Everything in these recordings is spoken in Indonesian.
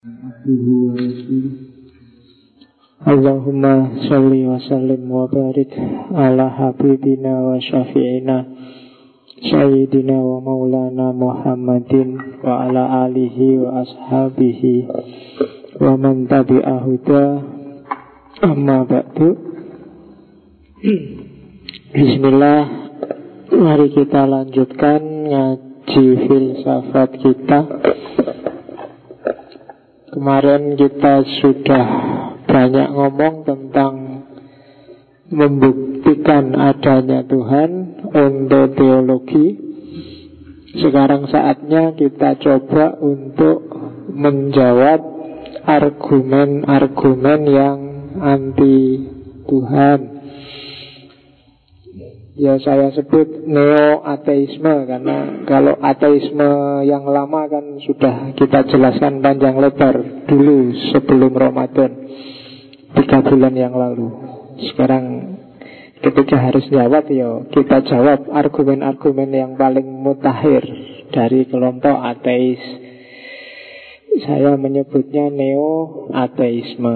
Allahumma sholli wa sallim wa barik ala habibina wa syafi'ina sayyidina wa maulana Muhammadin wa ala alihi wa ashabihi wa man tabi'ahuda amma ba'du. Bismillah, mari kita lanjutkan ngaji filsafat kita. Kemarin kita sudah banyak ngomong tentang membuktikan adanya Tuhan, ontologi. Sekarang saatnya kita coba untuk menjawab argumen-argumen yang anti Tuhan. Ya saya sebut neo-ateisme, karena kalau ateisme yang lama kan sudah kita jelaskan panjang lebar dulu sebelum Ramadan 3 bulan yang lalu. Sekarang ketika harus jawab, ya kita jawab argumen-argumen yang paling mutakhir dari kelompok ateis. Saya menyebutnya neo-ateisme.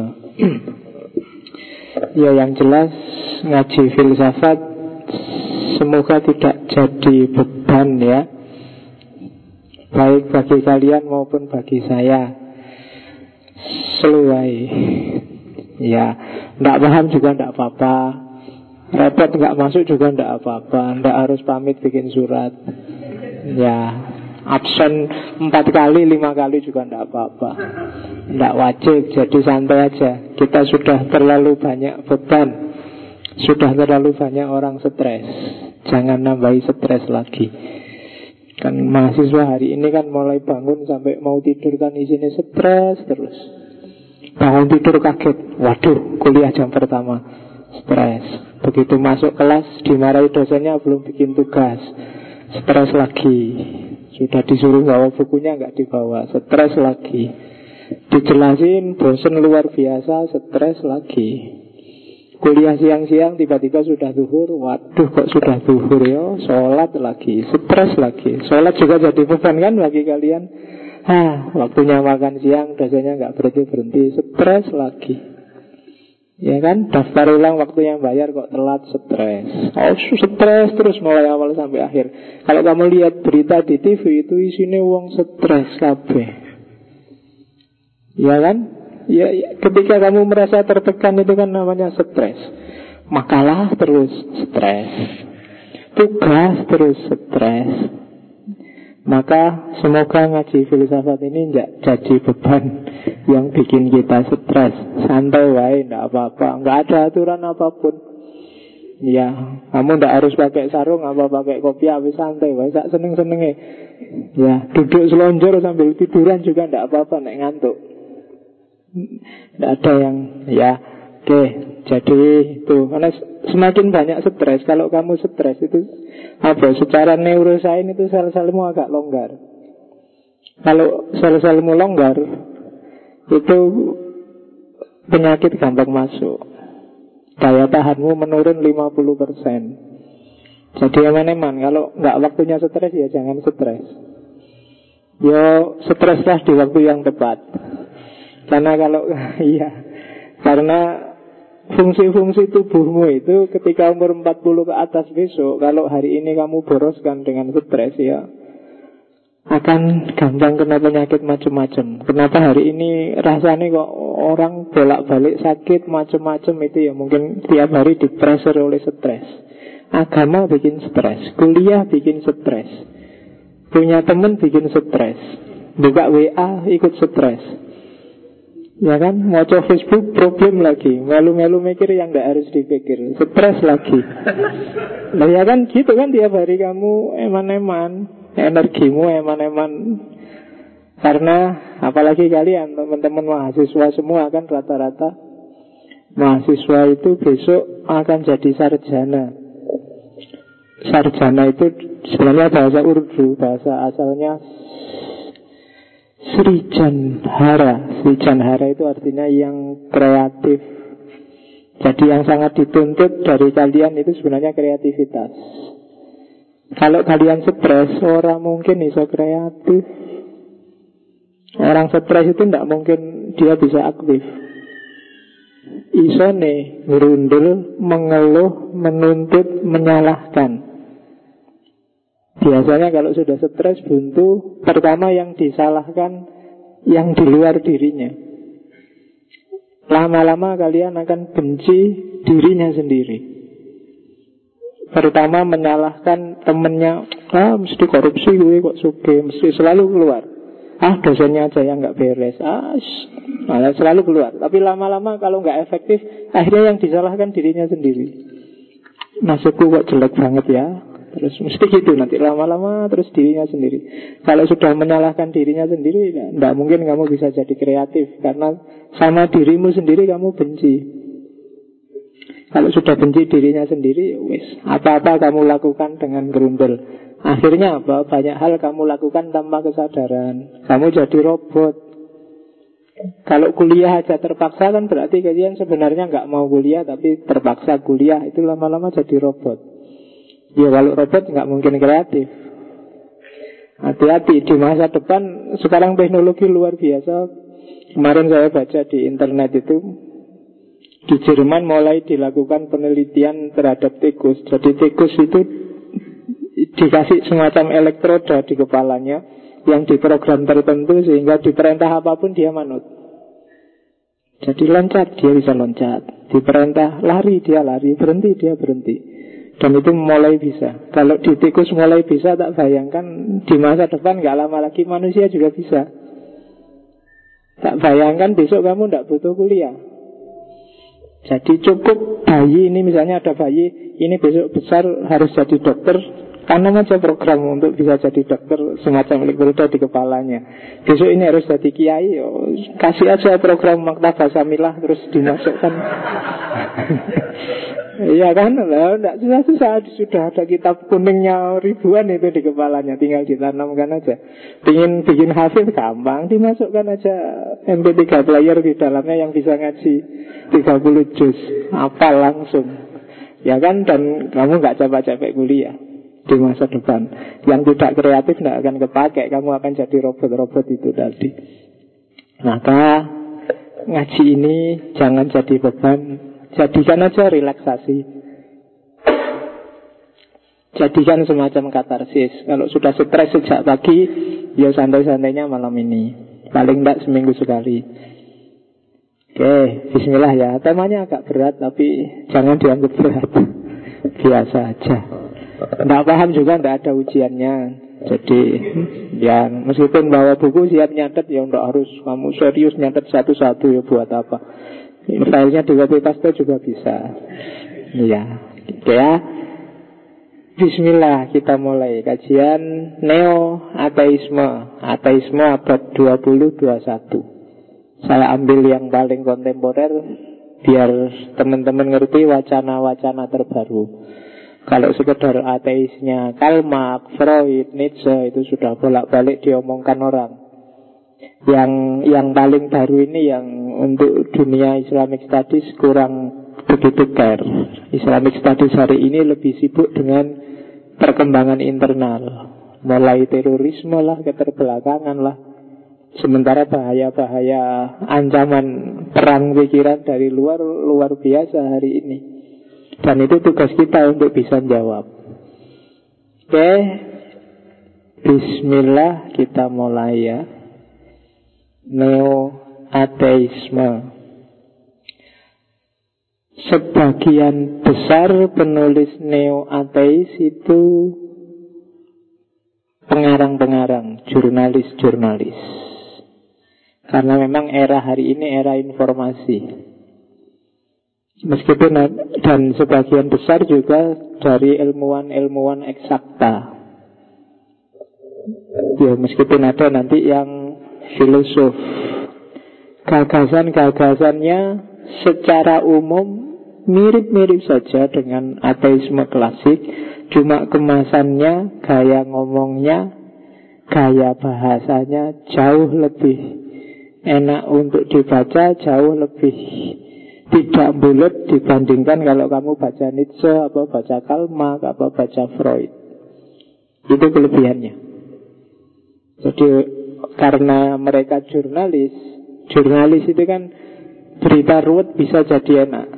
Ya yang jelas ngaji filsafat semoga tidak jadi beban ya, baik bagi kalian maupun bagi saya. Seluai ya, tidak paham juga tidak apa-apa, repot nggak masuk juga tidak apa-apa, tidak harus pamit bikin surat ya, absen 4 kali 5 kali juga tidak apa-apa, tidak wajib, jadi santai aja. Kita sudah terlalu banyak beban, sudah terlalu banyak orang stres. Jangan nambahi stres lagi. Kan mahasiswa hari ini kan mulai bangun sampai mau tidur kan isinya stres terus. Bangun tidur kaget, waduh kuliah jam pertama, stres. Begitu masuk kelas dimarahi dosennya belum bikin tugas, stres lagi. Sudah disuruh bawa bukunya nggak dibawa, stres lagi. Dijelasin bosen luar biasa, stres lagi. Kuliah siang-siang tiba-tiba sudah zuhur, waduh kok sudah zuhur ya, sholat lagi, stres lagi. Sholat juga jadi beban kan bagi kalian. Waktunya makan siang dosennya nggak berhenti-berhenti, stres lagi. Ya kan, daftar ulang waktunya bayar kok telat, stres. Stres terus mulai awal sampai akhir. Kalau kamu lihat berita di TV itu isinya wong stres kabeh. Ya kan? Ya, ketika kamu merasa tertekan itu kan namanya stres. Makalah terus stres, tugas terus stres. Maka semoga ngaji filsafat ini tidak jadi beban yang bikin kita stres. Santai wae, tidak apa-apa, nggak ada aturan apapun. Ya, kamu tidak harus pakai sarung apa pakai kopiah, santai wae, sak seneng-senenge. Ya, duduk selonjor sambil tiduran juga tidak apa-apa nek ngantuk. Tidak ada yang ya. Oke, jadi itu karena semakin banyak stres. Kalau kamu stres itu apa? Secara neurosains itu sel-selmu agak longgar. Kalau sel-selmu longgar itu penyakit gampang masuk. Daya tahanmu menurun 50%. Jadi eman-eman kalau nggak waktunya stres ya jangan stres. Yo streslah di waktu yang tepat. Karena kalau karena fungsi-fungsi tubuhmu itu ketika umur 40 ke atas besok, kalau hari ini kamu boroskan dengan stres ya akan gampang kena penyakit macam-macam. Kenapa hari ini rasanya kok orang bolak-balik sakit macam-macam itu ya mungkin tiap hari dipressure oleh stres. Agama bikin stres, kuliah bikin stres, punya teman bikin stres, buka WA ikut stres. Ya kan, mau coba Facebook problem lagi, melu-melu mikir yang gak harus dipikir, stres lagi. Nah ya kan gitu kan, tiap hari kamu eman-eman, energimu eman-eman. Karena apalagi kalian teman-teman mahasiswa semua kan rata-rata mahasiswa itu besok akan jadi sarjana. Sarjana itu sebenarnya bahasa Urdu, bahasa asalnya Srijanhara. Srijanhara itu artinya yang kreatif. Jadi yang sangat dituntut dari kalian itu sebenarnya kreativitas. Kalau kalian stres, orang mungkin bisa kreatif. Orang stres itu tidak mungkin dia bisa aktif. Isone ngerundel, mengeluh, menuntut, menyalahkan. Biasanya kalau sudah stres buntu, pertama yang disalahkan yang di luar dirinya. Lama-lama kalian akan benci dirinya sendiri. Pertama menyalahkan temennya, mesti korupsi gue kok suge, mesti selalu keluar. Dosennya aja yang gak beres, malah selalu keluar. Tapi lama-lama kalau gak efektif, akhirnya yang disalahkan dirinya sendiri. Nasibku kok jelek banget ya. Terus mesti gitu nanti lama-lama terus dirinya sendiri. Kalau sudah menyalahkan dirinya sendiri, tidak mungkin kamu bisa jadi kreatif. Karena sama dirimu sendiri kamu benci. Kalau sudah benci dirinya sendiri, wis apa-apa kamu lakukan dengan gerundel. Akhirnya apa? Banyak hal kamu lakukan tanpa kesadaran. Kamu jadi robot. Kalau kuliah aja terpaksa kan berarti kalian sebenarnya nggak mau kuliah tapi terpaksa kuliah. Itu lama-lama jadi robot. Ya kalau robot nggak mungkin kreatif. Hati-hati di masa depan. Sekarang teknologi luar biasa. Kemarin saya baca di internet itu, di Jerman mulai dilakukan penelitian terhadap tikus. Jadi tikus itu dikasih semacam elektroda di kepalanya yang diprogram tertentu sehingga diperintah apapun dia manut. Jadi loncat, dia bisa loncat. Diperintah lari, dia lari. Berhenti, dia berhenti. Dan itu mulai bisa. Kalau di tikus mulai bisa, tak bayangkan di masa depan gak lama lagi manusia juga bisa. Tak bayangkan besok kamu gak butuh kuliah. Jadi cukup bayi ini, misalnya ada bayi, ini besok besar harus jadi dokter, tanam aja program untuk bisa jadi dokter, semacam elektroda di kepalanya. Besok ini harus jadi kiai, kasih aja program Maktabah Samilah terus dimasukkan. Iya kan, enggak susah-susah, sudah ada kitab kuningnya ribuan itu di kepalanya, tinggal ditanamkan aja. Pingin bikin hafid gampang, dimasukkan aja MP3 player di dalamnya yang bisa ngaji 30 juz, hafal langsung. Ya kan, dan kamu nggak capek-capek kuliah di masa depan. Yang tidak kreatif tidak akan kepakai, kamu akan jadi robot-robot itu tadi. Maka ngaji ini jangan jadi beban, jadikan aja relaksasi. Jadikan semacam katarsis. Kalau sudah stres sejak pagi, ya santai-santainya malam ini. Paling tidak seminggu sekali. Oke, bismillah ya. Temanya agak berat, tapi jangan dianggap berat. Biasa aja. Tidak paham juga tidak ada ujiannya. Jadi ya meskipun bawa buku siap nyatet, ya tidak harus kamu serius nyatet satu-satu, ya buat apa. Filenya di copy paste juga bisa. Ya, oke ya. Bismillah, kita mulai kajian neo-ateisme. Ateisme abad 20-21. Saya ambil yang paling kontemporer biar teman-teman ngerti wacana-wacana terbaru. Kalau sekedar ateisnya Karl Marx, Freud, Nietzsche itu sudah bolak-balik diomongkan orang. Yang paling baru ini yang untuk dunia Islamic Studies kurang begitu care. Islamic Studies hari ini lebih sibuk dengan perkembangan internal, mulai terorisme lah, keterbelakangan lah. Sementara bahaya-bahaya ancaman perang pikiran dari luar biasa hari ini. Dan itu tugas kita untuk bisa jawab. Oke, bismillah, kita mulai ya. Neo-ateisme. Sebagian besar penulis neo-ateis itu pengarang-pengarang, jurnalis-jurnalis. Karena memang era hari ini era informasi. Meskipun dan sebagian besar juga dari ilmuwan-ilmuwan eksakta. Ya meskipun ada nanti yang filosof. Gagasan-gagasannya secara umum mirip-mirip saja dengan ateisme klasik. Cuma kemasannya, gaya ngomongnya, gaya bahasanya jauh lebih enak untuk dibaca, jauh lebih tidak bulat dibandingkan kalau kamu baca Nietzsche, apa baca Karl Marx, apa baca Freud. Itu kelebihannya. Jadi karena mereka jurnalis. Jurnalis itu kan berita ruwet bisa jadi enak,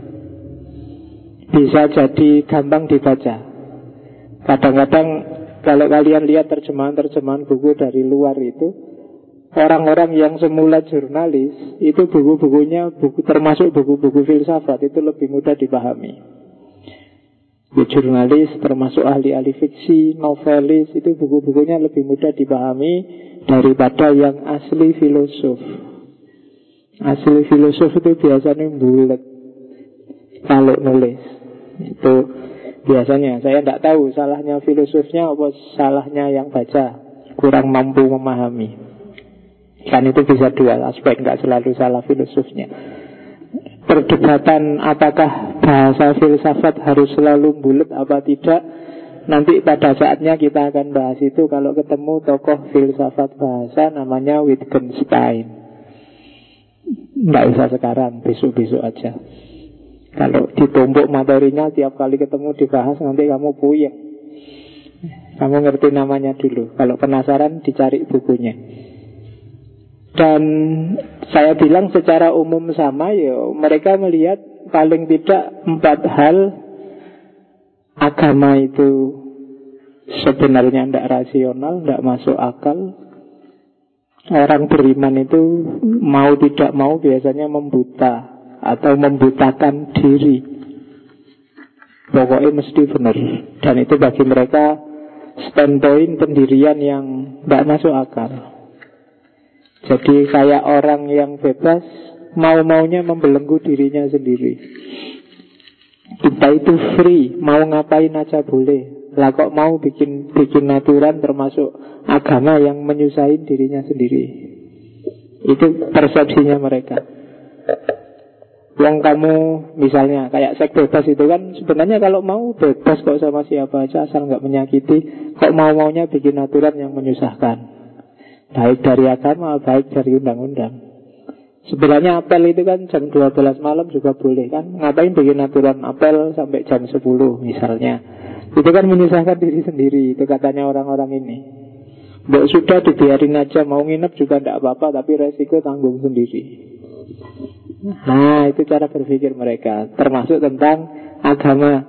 bisa jadi gampang dibaca. Kadang-kadang kalau kalian lihat terjemahan-terjemahan buku dari luar itu, orang-orang yang semula jurnalis itu buku-bukunya termasuk buku-buku filsafat itu lebih mudah dipahami. Jurnalis termasuk ahli-ahli fiksi, novelis, itu buku-bukunya lebih mudah dipahami daripada yang asli filosof. Asli filosof itu biasanya bulat kalau nulis. Itu biasanya. Saya tidak tahu salahnya filosofnya apa salahnya yang baca, kurang mampu memahami. Kan itu bisa dua aspek, nggak selalu salah filosofnya. Perdebatan apakah bahasa filsafat harus selalu bulat apa tidak, nanti pada saatnya kita akan bahas itu kalau ketemu tokoh filsafat bahasa namanya Wittgenstein. Nggak usah sekarang, besok-besok aja. Kalau ditumpuk materinya tiap kali ketemu dibahas, nanti kamu puyeng. Kamu ngerti namanya dulu. Kalau penasaran dicari bukunya. Dan saya bilang secara umum sama ya, mereka melihat paling tidak 4 hal. Agama itu sebenarnya tidak rasional, tidak masuk akal. Orang beriman itu mau tidak mau biasanya membuta atau membutakan diri. Pokoknya mesti benar. Dan itu bagi mereka standpoint pendirian yang tidak masuk akal. Jadi kayak orang yang bebas, mau-maunya membelenggu dirinya sendiri. Kita itu free, mau ngapain aja boleh. Lah kok mau bikin aturan termasuk agama yang menyusahin dirinya sendiri. Itu persepsinya mereka. Yang kamu misalnya kayak seks bebas itu kan sebenarnya kalau mau bebas kok sama siapa aja asal nggak menyakiti. Kok mau-maunya bikin aturan yang menyusahkan. Baik dari agama, baik dari undang-undang. Sebenarnya apel itu kan jam 12 malam juga boleh kan. Ngapain bikin aturan apel sampai jam 10 misalnya. Itu kan menyusahkan diri sendiri. Itu katanya orang-orang ini. Mbak sudah dibiarin aja, mau nginep juga tidak apa-apa, tapi resiko tanggung sendiri. Nah itu cara berpikir mereka, termasuk tentang agama.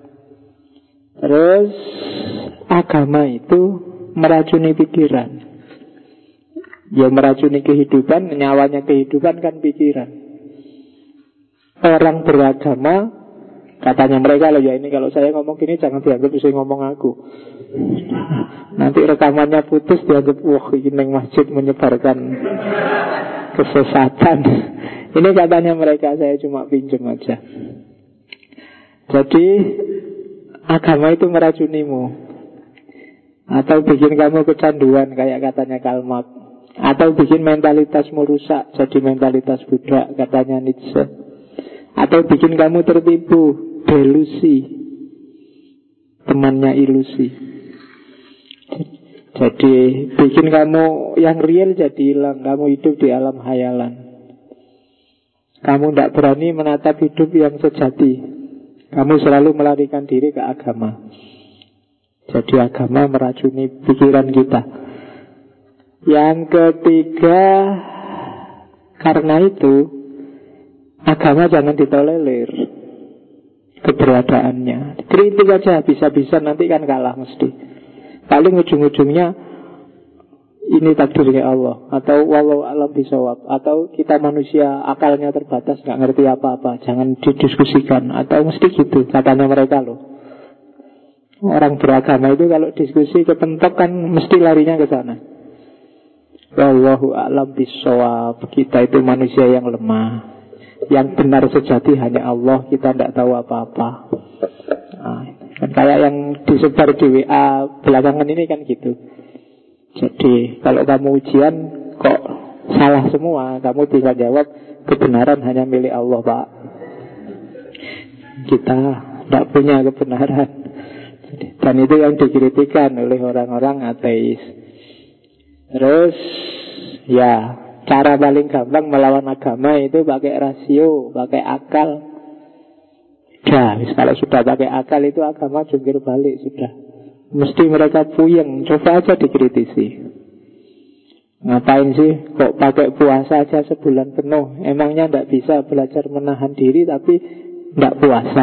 Terus agama itu meracuni pikiran. Ya meracuni kehidupan, nyawanya kehidupan kan pikiran. Orang beragama, katanya mereka loh ya, ini kalau saya ngomong gini jangan dianggap bisa ngomong aku. Nanti rekamannya putus dianggap wah ini yang masjid menyebarkan kesesatan. Ini katanya mereka, saya cuma pinjam aja. Jadi agama itu meracunimu, atau bikin kamu kecanduan kayak katanya Karl Marx, atau bikin mentalitasmu rusak jadi mentalitas budak katanya Nietzsche, atau bikin kamu tertipu, delusi, temannya ilusi. Jadi bikin kamu yang real jadi hilang, kamu hidup di alam hayalan. Kamu tidak berani menatap hidup yang sejati. Kamu selalu melarikan diri ke agama. Jadi agama meracuni pikiran kita. Yang ketiga, karena itu agama jangan ditolerir keberadaannya. Kritik aja bisa-bisa nanti kan kalah mesti. Paling ujung-ujungnya ini takdirnya Allah, atau walau alam bisawab, atau kita manusia akalnya terbatas nggak ngerti apa-apa, jangan didiskusikan, atau mesti gitu katanya mereka loh. Orang beragama itu kalau diskusi kepentok kan mesti larinya ke sana. Wallahu a'lam bishawab. Kita itu manusia yang lemah. Yang benar sejati hanya Allah. Kita tidak tahu apa-apa. Nah, kan kayak yang disebar di WA belakangan ini kan gitu. Jadi kalau kamu ujian kok salah semua, kamu tinggal jawab kebenaran hanya milik Allah, Pak. Kita tidak punya kebenaran. Dan itu yang dikritikan oleh orang-orang ateis. Terus ya cara paling gampang melawan agama itu pakai rasio, pakai akal. Ya, kalau sudah pakai akal itu agama jungkir balik sudah. Mesti mereka puyeng. Coba aja dikritisi. Ngapain sih kok pakai puasa aja sebulan penuh? Emangnya tidak bisa belajar menahan diri tapi tidak puasa?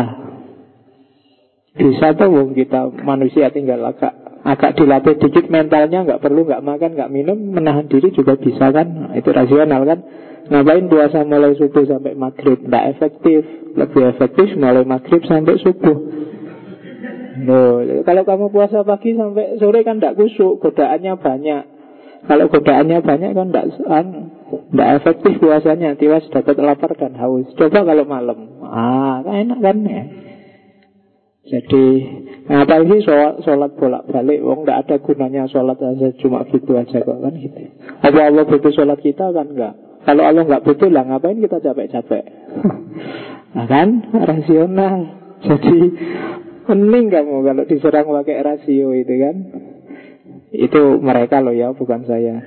Bisa tuh, wong kita manusia tinggal agak dilatih dikit mentalnya, nggak perlu nggak makan nggak minum, menahan diri juga bisa kan? Itu rasional kan? Ngapain puasa mulai subuh sampai maghrib? Tidak efektif. Lebih efektif mulai maghrib sampai subuh. Loh, kalau kamu puasa pagi sampai sore kan tidak kusuk, godaannya banyak. Kalau godaannya banyak kan tidak efektif puasanya. Tiba dapat lapar dan haus. Coba kalau malam, kan enak kan ya. Jadi ngapain sih sholat bolak-balik? Wong tidak ada gunanya sholat aja, cuma gitu aja kok kan gitu. Apa Allah butuh sholat kita kan enggak? Kalau Allah nggak butuh lah, ngapain kita capek-capek? Nah kan rasional. Jadi mending kamu kalau diserang pakai rasio itu kan. Itu mereka loh ya, bukan saya.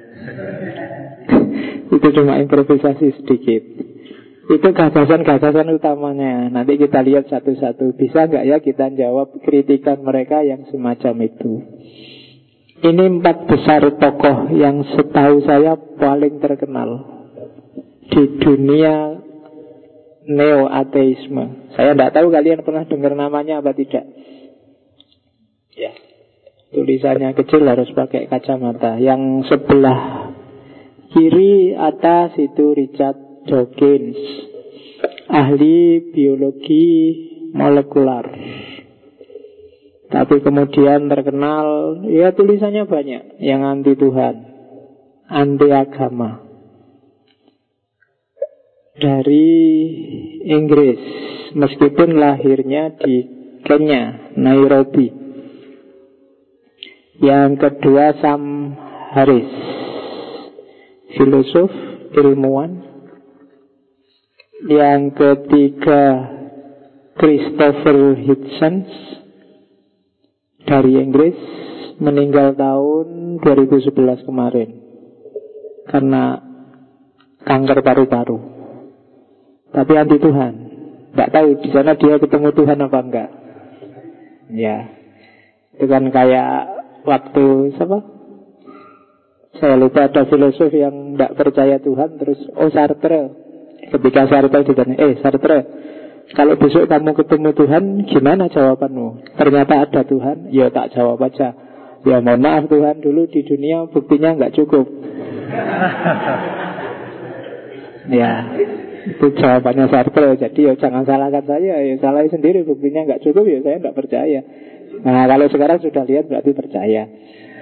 Itu cuma improvisasi sedikit. Itu gagasan-gagasan utamanya. Nanti kita lihat satu-satu. Bisa nggak ya kita jawab kritikan mereka yang semacam itu. Ini 4 besar tokoh yang setahu saya paling terkenal di dunia neo-ateisme. Saya tidak tahu kalian pernah dengar namanya apa tidak. Ya, tulisannya kecil, harus pakai kacamata. Yang sebelah kiri atas itu Richard Dawkins, ahli biologi molekular. Tapi kemudian terkenal, ya tulisannya banyak, yang anti Tuhan, anti agama. Dari Inggris, meskipun lahirnya di Kenya, Nairobi. Yang kedua Sam Harris, filosof, ilmuwan. Yang ketiga Christopher Hitchens dari Inggris, meninggal tahun 2011 kemarin karena kanker paru-paru. Tapi anti Tuhan. Nggak tahu di sana dia ketemu Tuhan apa enggak. Ya, itu kan kayak waktu siapa? Saya lupa, ada filosof yang tidak percaya Tuhan, terus Sartre. Ketika Sartre ditanya, Sartre, kalau besok kamu ketemu Tuhan, gimana jawabanmu? Ternyata ada Tuhan. Ya tak jawab aja. Ya mohon maaf Tuhan, dulu di dunia buktinya nggak cukup. Ya, itu jawabannya Sartre. Jadi ya jangan salahkan saya, ya salahin sendiri, buktinya nggak cukup, ya saya nggak percaya. Nah kalau sekarang sudah lihat berarti percaya.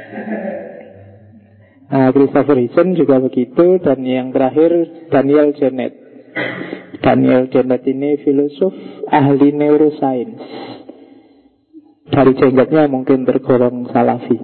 Nah, Christopher Hitchens juga begitu. Dan yang terakhir Daniel Dennett. Daniel Dennett ini filosof, ahli neuroscience. Dari jenggotnya mungkin tergolong salafi.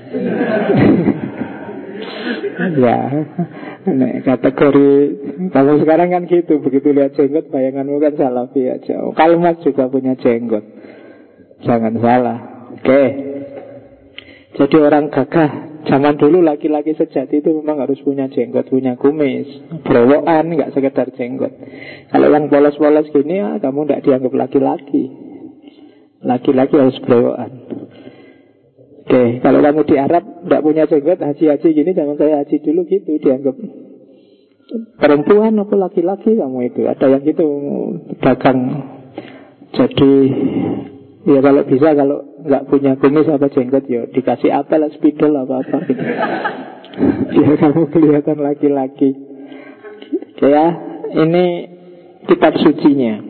Ya, kategori kalau sekarang kan gitu, begitu lihat jenggot bayanganmu kan salafi aja. Karl Marx juga punya jenggot, jangan salah. Oke. Jadi orang gagah zaman dulu, laki-laki sejati itu memang harus punya jenggot, punya kumis, berowokan, nggak sekedar jenggot. Kalau yang polos-polos gini, kamu tidak dianggap laki-laki. Laki-laki harus berowokan. Oke, kalau kamu di Arab tidak punya jenggot, haji-haji gini, zaman saya haji dulu gitu, dianggap perempuan apa laki-laki kamu itu. Ada yang gitu dagang. Jadi ya kalau bisa, kalau nggak punya kumis apa jenggot, ya dikasih apel, spidol apa-apa gitu. Ya kamu kelihatan laki-laki. Ya, ini kitab sucinya.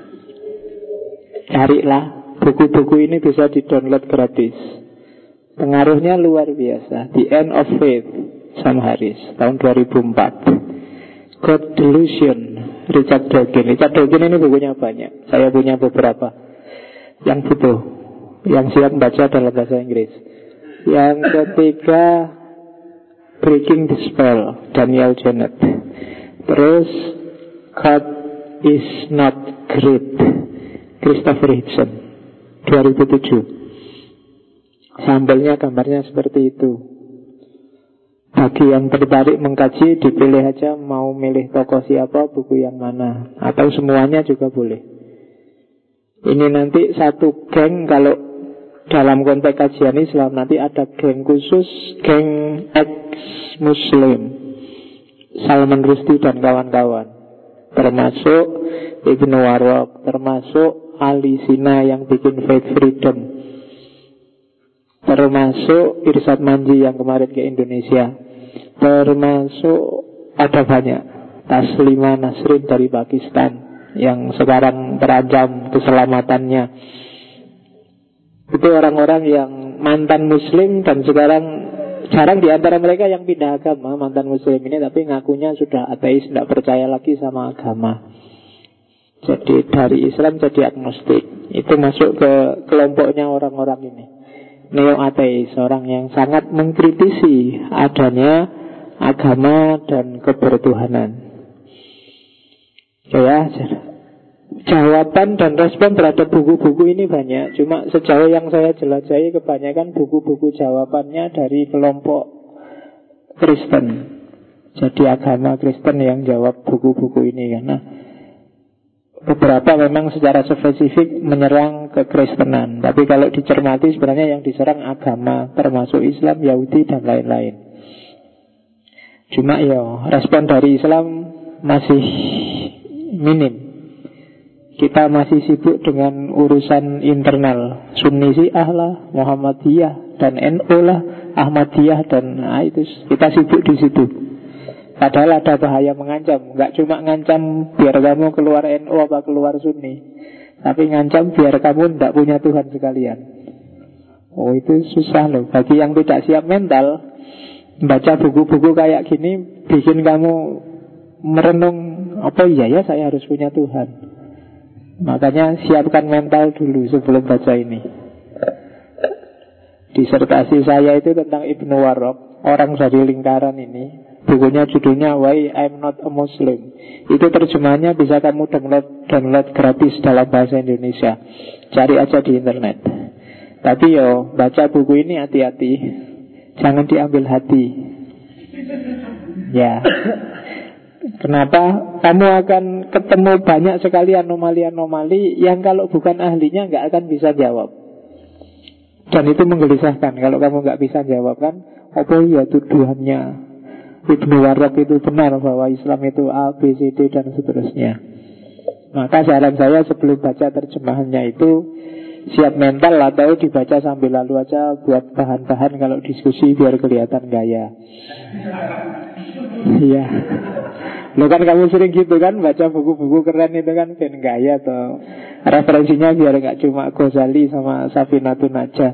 Carilah, buku-buku ini bisa di-download gratis. Pengaruhnya luar biasa. The End of Faith, Sam Harris, tahun 2004. God Delusion, Richard Dawkins. Richard Dawkins ini bukunya banyak. Saya punya beberapa. Yang butuh, yang siap membaca dalam bahasa Inggris. Yang ketiga Breaking the Spell, Daniel Dennett. Terus God is Not Great, Christopher Hitchens, 2007. Sampelnya gambarnya seperti itu. Bagi yang tertarik mengkaji, dipilih aja mau milih tokoh siapa, buku yang mana, atau semuanya juga boleh. Ini nanti satu geng, kalau dalam konteks kajian Islam nanti ada geng khusus, geng ex-Muslim, Salman Rushdie dan kawan-kawan, termasuk Ibnu Warraq, termasuk Ali Sina yang bikin Faith Freedom, termasuk Irsyad Manji yang kemarin ke Indonesia, termasuk ada banyak, Taslima Nasrin dari Pakistan yang sekarang terancam keselamatannya. Itu orang-orang yang mantan Muslim dan sekarang jarang di antara mereka yang pindah agama, mantan Muslim ini, tapi ngakunya sudah ateis, tidak percaya lagi sama agama. Jadi dari Islam jadi agnostik. Itu masuk ke kelompoknya orang-orang ini, neo-ateis, orang yang sangat mengkritisi adanya agama dan kebertuhanan. Ya, jawaban dan respon terhadap buku-buku ini banyak. Cuma sejauh yang saya jelajahi, kebanyakan buku-buku jawabannya dari kelompok Kristen. Jadi agama Kristen yang jawab buku-buku ini, karena beberapa memang secara spesifik menyerang kekristenan. Tapi kalau dicermati sebenarnya yang diserang agama, termasuk Islam, Yahudi dan lain-lain. Cuma ya respon dari Islam masih minim. Kita masih sibuk dengan urusan internal, Sunni Syiah lah, Muhammadiyah dan NU lah, Ahmadiyah dan itu kita sibuk di situ. Padahal ada bahaya mengancam. Gak cuma ngancam biar kamu keluar NU apa keluar Sunni, tapi ngancam biar kamu tidak punya Tuhan sekalian. Oh, itu susah loh. Bagi yang tidak siap mental, baca buku-buku kayak gini bikin kamu merenung, apa iya ya saya harus punya Tuhan. Makanya siapkan mental dulu sebelum baca ini. Disertasi saya itu tentang Ibnu Warraq, orang dari lingkaran ini. Bukunya judulnya Why I'm Not a Muslim. Itu terjemahannya bisa kamu download gratis dalam bahasa Indonesia. Cari aja di internet. Tapi yo, baca buku ini hati-hati, jangan diambil hati. Ya. Kenapa? Kamu akan ketemu banyak sekali anomali-anomali yang kalau bukan ahlinya nggak akan bisa jawab. Dan itu menggelisahkan kalau kamu nggak bisa jawab kan. Apa ya tuduhannya Ibnu Warraq itu benar bahwa Islam itu A, B, C, D dan seterusnya. Maka saran saya sebelum baca terjemahannya itu siap mental atau dibaca sambil lalu aja buat bahan-bahan kalau diskusi biar kelihatan gaya. Iya. Lo kan kamu sering gitu kan, baca buku-buku keren itu kan ben gaya atau referensinya biar gak cuma Ghazali sama Safinatun aja.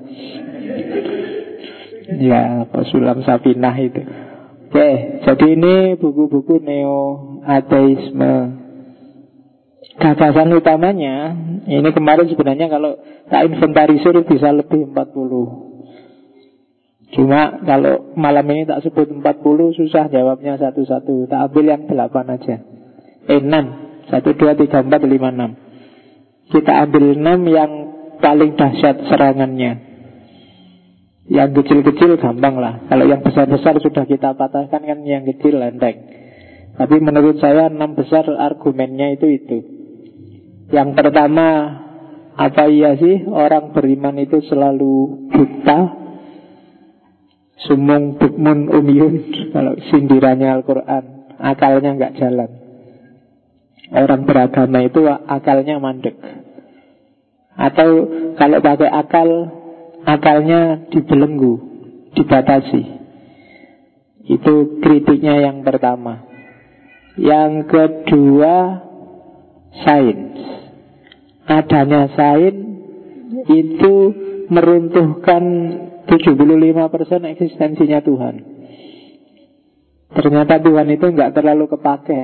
Ya, Sulam Safinah itu. Oke, jadi ini buku-buku neo-ateisme. Gagasan utamanya, ini kemarin sebenarnya kalau tak inventarisir bisa lebih 40. Cuma kalau malam ini tak sebut 40, susah jawabnya satu-satu. Tak ambil yang 8 aja. 6. 1, 2, 3, 4, 5, 6. Kita ambil 6 yang paling dahsyat serangannya. Yang kecil-kecil gampang lah. Kalau yang besar-besar sudah kita patahkan kan, yang kecil lenteng. Tapi menurut saya 6 besar argumennya itu. Yang pertama, apa iya sih orang beriman itu selalu buta? Sumung bukmun umyun, kalau sindirannya Al-Quran, akalnya nggak jalan. Orang beragama itu akalnya mandek. Atau kalau pakai akal, akalnya dibelenggu, dibatasi. Itu kritiknya yang pertama. Yang kedua, sains. Adanya sains itu meruntuhkan 75% eksistensinya Tuhan. Ternyata Tuhan itu nggak terlalu kepake.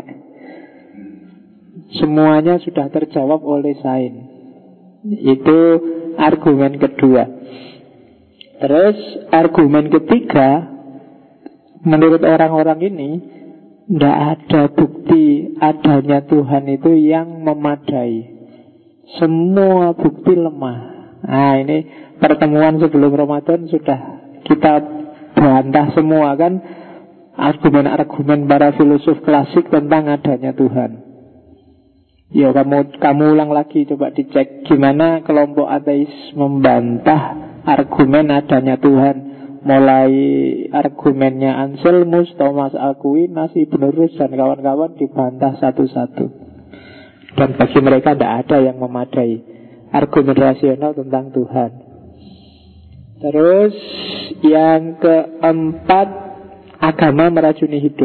Semuanya sudah terjawab oleh sains. Itu argumen kedua. Terus argumen ketiga, menurut orang-orang ini tidak ada bukti adanya Tuhan itu yang memadai. Semua bukti lemah. Nah, ini pertemuan sebelum Ramadan sudah kita bantah semua kan, argumen-argumen para filosof klasik tentang adanya Tuhan. Ya kamu ulang lagi, coba dicek gimana kelompok ateis membantah argumen adanya Tuhan. mulai argumennya Anselmus, Thomas Aquinas, Ibnu Rus dan kawan-kawan dibantah satu-satu. Dan bagi mereka tidak ada yang memadai argumen rasional tentang Tuhan. Terus yang keempat, agama meracuni hidup.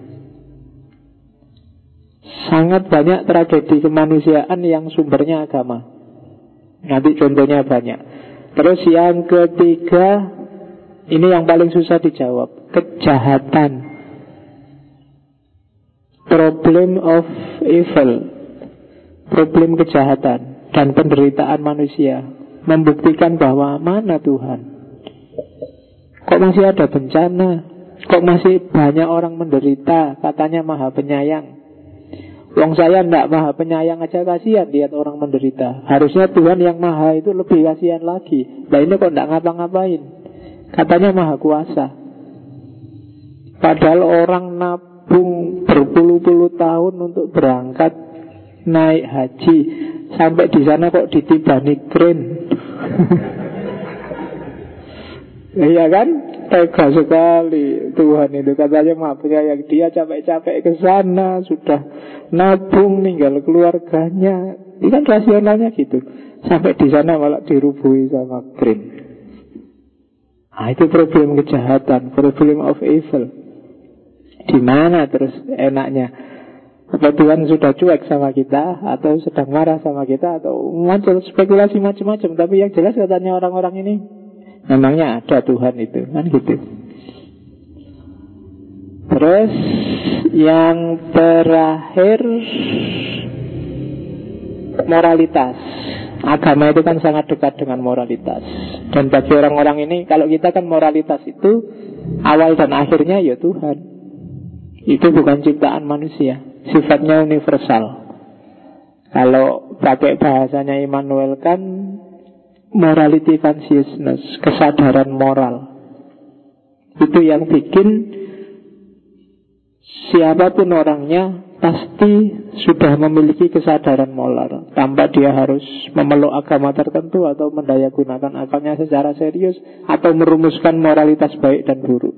Sangat banyak tragedi kemanusiaan yang sumbernya agama. Nanti contohnya banyak. Terus yang ketiga, ini yang paling susah dijawab, kejahatan. Problem of evil, problem kejahatan dan penderitaan manusia membuktikan bahwa mana Tuhan. Kok masih ada bencana? Kok masih banyak orang menderita? Katanya maha penyayang. Wong saya tidak maha penyayang aja kasihan lihat orang menderita. Harusnya Tuhan yang maha itu lebih kasihan lagi. Nah ini kok tidak ngapa-ngapain? Katanya maha kuasa. Padahal orang nabung berpuluh-puluh tahun untuk berangkat naik haji, sampai di sana kok ditibani keren. Iya kan? Tega sekali Tuhan itu. Katanya maaf ya, yang dia capek-capek ke sana, sudah nabung, ninggal keluarganya. Ini kan rasionalnya gitu. Sampai di sana malah dirubuhi sama keren. Nah, itu problem kejahatan, problem of evil. Di mana terus enaknya? Apa Tuhan sudah cuek sama kita, atau sedang marah sama kita, atau muncul spekulasi macam-macam. Tapi yang jelas katanya orang-orang ini, memangnya ada Tuhan itu, kan gitu. Terus yang terakhir, moralitas. Agama itu kan sangat dekat dengan moralitas. Dan bagi orang-orang ini, kalau kita kan moralitas itu awal dan akhirnya ya Tuhan. Itu bukan ciptaan manusia, sifatnya universal. Kalau pakai bahasanya Immanuel kan morality consciousness, kesadaran moral. Itu yang bikin siapapun orangnya pasti sudah memiliki kesadaran moral, tanpa dia harus memeluk agama tertentu atau mendayagunakan akalnya secara serius atau merumuskan moralitas baik dan buruk.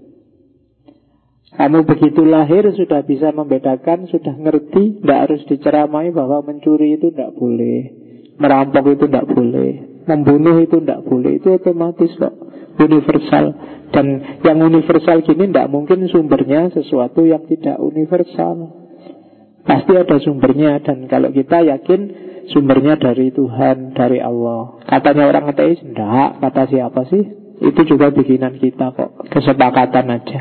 Kamu begitu lahir sudah bisa membedakan, sudah ngerti, tidak harus diceramai bahwa mencuri itu tidak boleh, merampok itu tidak boleh, membunuh itu tidak boleh. Itu otomatis kok, universal. Dan yang universal gini tidak mungkin sumbernya sesuatu yang tidak universal. Pasti ada sumbernya. Dan kalau kita yakin sumbernya dari Tuhan, dari Allah. Katanya orang ateis, enggak. Kata siapa sih? Itu juga bikinan kita kok, kesepakatan aja.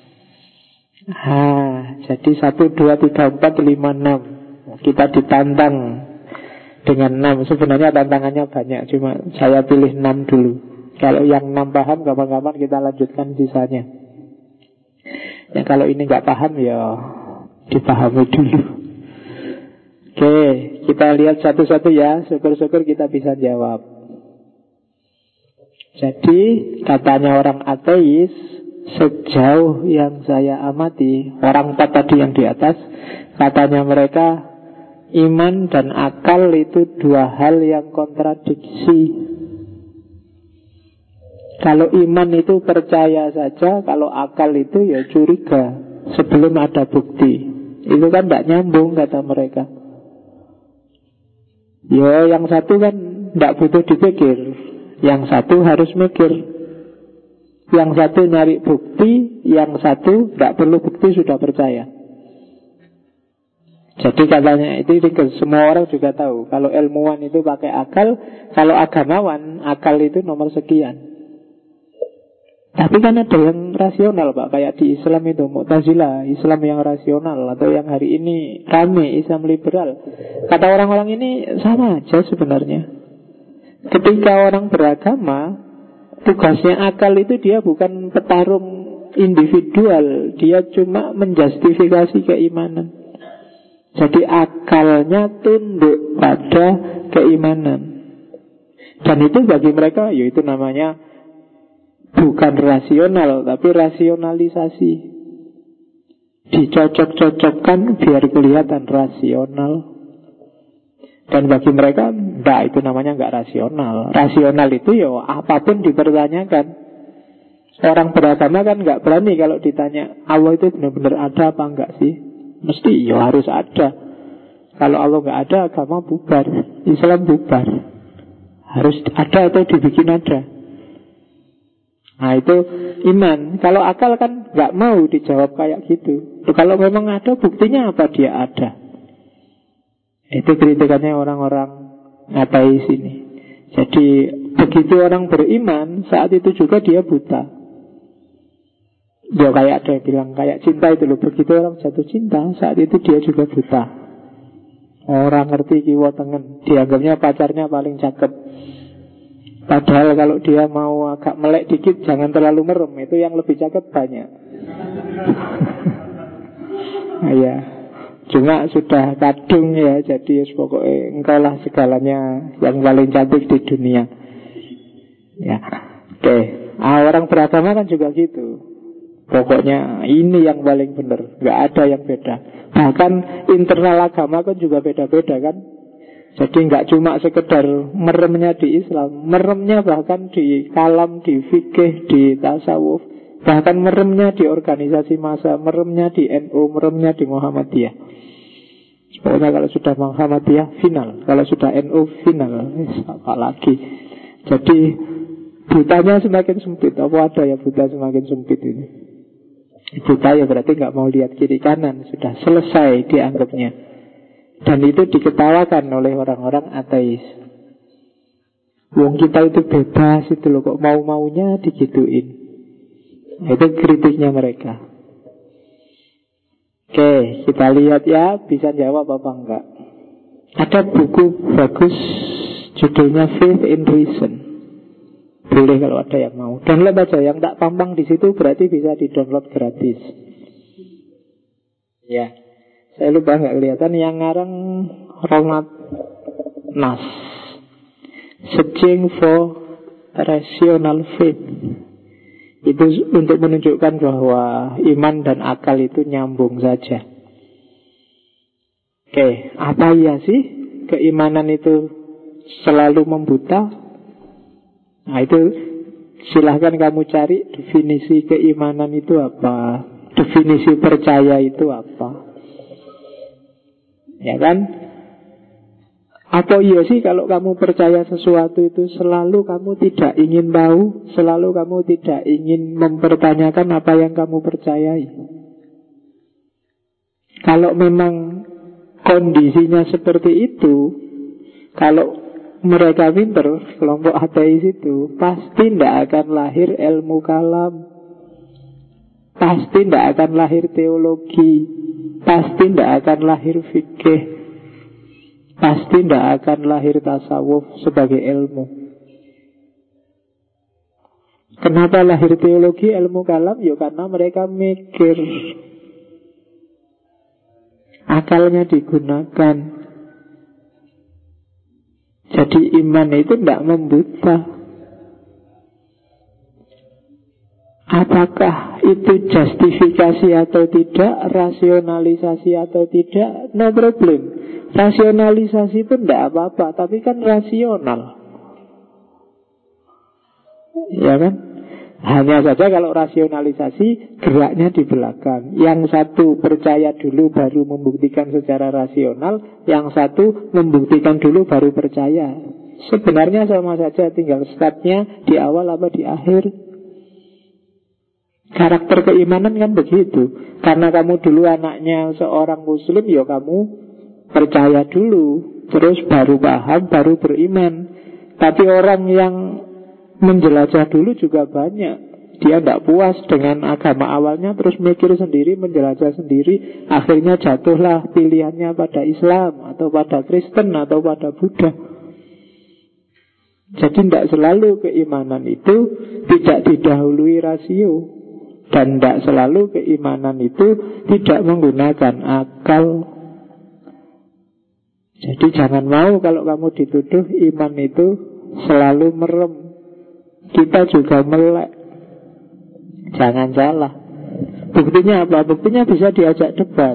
Jadi 1, 2, 3, 4, 5, 6. Kita ditantang dengan 6. Sebenarnya tantangannya banyak, cuma saya pilih 6 dulu. Kalau yang 6 paham, kapan-kapan kita lanjutkan sisanya. Ya kalau ini nggak paham ya dipahami dulu. Oke, kita lihat satu-satu ya. Syukur-syukur kita bisa jawab. Jadi katanya orang ateis, sejauh yang saya amati, orang 4 tadi yang di atas, katanya mereka iman dan akal itu dua hal yang kontradiksi. Kalau iman itu percaya saja, kalau akal itu ya curiga sebelum ada bukti. Itu kan tidak nyambung kata mereka. Ya yang satu kan tidak butuh dipikir, yang satu harus mikir. Yang satu nyari bukti, yang satu tidak perlu bukti sudah percaya. Jadi katanya itu semua orang juga tahu. Kalau ilmuwan itu pakai akal, kalau agamawan akal itu nomor sekian. Tapi kan ada yang rasional Pak, kayak di Islam itu Mu'tazilah, Islam yang rasional, atau yang hari ini rame Islam liberal. Kata orang-orang ini sama aja sebenarnya. Ketika orang beragama, tugasnya akal itu dia bukan petarung individual, dia cuma menjustifikasi keimanan. Jadi akalnya tunduk pada keimanan. Dan itu bagi mereka, yaitu namanya bukan rasional, tapi rasionalisasi. Dicocok-cocokkan biar kelihatan rasional. Dan bagi mereka, enggak, itu namanya enggak rasional. Rasional itu ya apapun dipertanyakan. Orang beragama kan nggak berani kalau ditanya Allah itu benar-benar ada apa enggak sih. Mesti ya harus ada. Kalau Allah nggak ada, agama bubar, Islam bubar. Harus ada atau dibikin ada. Nah itu iman. Kalau akal kan nggak mau dijawab kayak gitu. Kalau memang ada, buktinya apa dia ada. Itu kritikannya orang-orang ateis ini. Jadi begitu orang beriman, saat itu juga dia buta. Ya kayak ada yang bilang kayak cinta itu loh. Begitu orang jatuh cinta, saat itu dia juga buta. Orang ngerti kiwa tengen, dianggapnya pacarnya paling cakep. Padahal kalau dia mau agak melek dikit, jangan terlalu merem. Itu yang lebih cakep banyak. Ya, cuma sudah kadung ya. Jadi pokoknya engkau lah segalanya yang paling cantik di dunia. Ya, oke. Orang beragama kan juga gitu. Pokoknya ini yang paling benar, nggak ada yang beda. Bahkan internal agama kan juga beda-beda kan. Jadi nggak cuma sekedar meremnya di Islam, meremnya bahkan di kalam, di fikih, di tasawuf, bahkan meremnya di organisasi massa, meremnya di NU, meremnya di Muhammadiyah. Pokoknya kalau sudah Muhammadiyah final, kalau sudah NU final, apalagi. Jadi butanya semakin sempit. Apa ada ya buta semakin sempit ini? Buta ya berarti nggak mau lihat kiri kanan, sudah selesai dianggapnya. Dan itu diketawakan oleh orang-orang ateis. Wong kita itu bebas itu loh, kok mau-maunya digituin. Itu kritiknya mereka. Oke, kita lihat ya, bisa jawab apa enggak. Ada buku bagus, judulnya Faith in Reason. Boleh kalau ada yang mau. Download aja, yang tak pampang di situ berarti bisa di-download gratis. Ya, saya lupa nggak kelihatan. Yang ngarang Ronald Nas, Searching for Rational Faith. Itu untuk menunjukkan bahwa iman dan akal itu nyambung saja. Oke, apa ya sih keimanan itu selalu membuta? Nah itu silahkan kamu cari definisi keimanan itu apa, definisi percaya itu apa. Ya kan? Atau iya sih kalau kamu percaya sesuatu itu selalu kamu tidak ingin tahu, selalu kamu tidak ingin mempertanyakan apa yang kamu percayai. Kalau memang kondisinya seperti itu, kalau mereka pinter, kelompok ateis itu pasti tidak akan lahir ilmu kalam, pasti tidak akan lahir teologi, pasti tidak akan lahir fikih, pasti tidak akan lahir tasawuf sebagai ilmu. Kenapa lahir teologi, ilmu kalam? Ya karena mereka mikir, akalnya digunakan. Jadi iman itu tidak membuta. Apakah itu justifikasi atau tidak, rasionalisasi atau tidak, no problem. Rasionalisasi pun tidak apa-apa, tapi kan rasional. Ya kan? Hanya saja kalau rasionalisasi geraknya di belakang. Yang satu percaya dulu baru membuktikan secara rasional, yang satu membuktikan dulu baru percaya. Sebenarnya sama saja, tinggal startnya di awal apa di akhir. Karakter keimanan kan begitu. Karena kamu dulu anaknya seorang muslim, ya kamu percaya dulu, terus baru paham, baru beriman. Tapi orang yang menjelajah dulu juga banyak. Dia tidak puas dengan agama awalnya, terus mikir sendiri, menjelajah sendiri. Akhirnya jatuhlah pilihannya pada Islam, atau pada Kristen, atau pada Buddha. Jadi tidak selalu keimanan itu tidak didahului rasio, dan tidak selalu keimanan itu tidak menggunakan akal. Jadi jangan mau kalau kamu dituduh iman itu selalu merem. Kita juga melek. Jangan salah. Buktinya apa? Buktinya bisa diajak debat.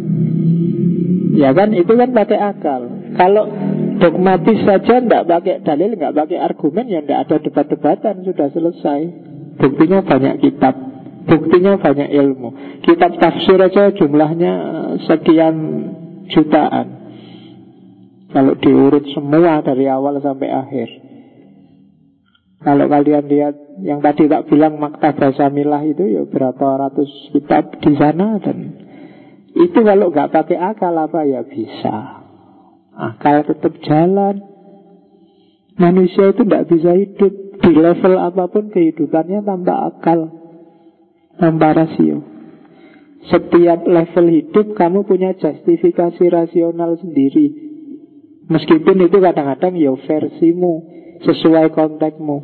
Ya kan, itu kan pakai akal. Kalau dogmatis saja, tidak pakai dalil, tidak pakai argumen, ya tidak ada debat-debatan, sudah selesai. Buktinya banyak kitab, buktinya banyak ilmu. Kitab tafsir aja jumlahnya sekian jutaan, kalau diurut semua dari awal sampai akhir. Kalau kalian lihat yang tadi tak bilang Maktabah Syamilah itu, ya berapa ratus kitab di sana. Dan itu kalau nggak pakai akal apa ya bisa. Akal tetap jalan. Manusia itu tidak bisa hidup di level apapun kehidupannya tanpa akal, tanpa rasio. Setiap level hidup kamu punya justifikasi rasional sendiri. Meskipun itu kadang-kadang ya versimu, sesuai konteksmu.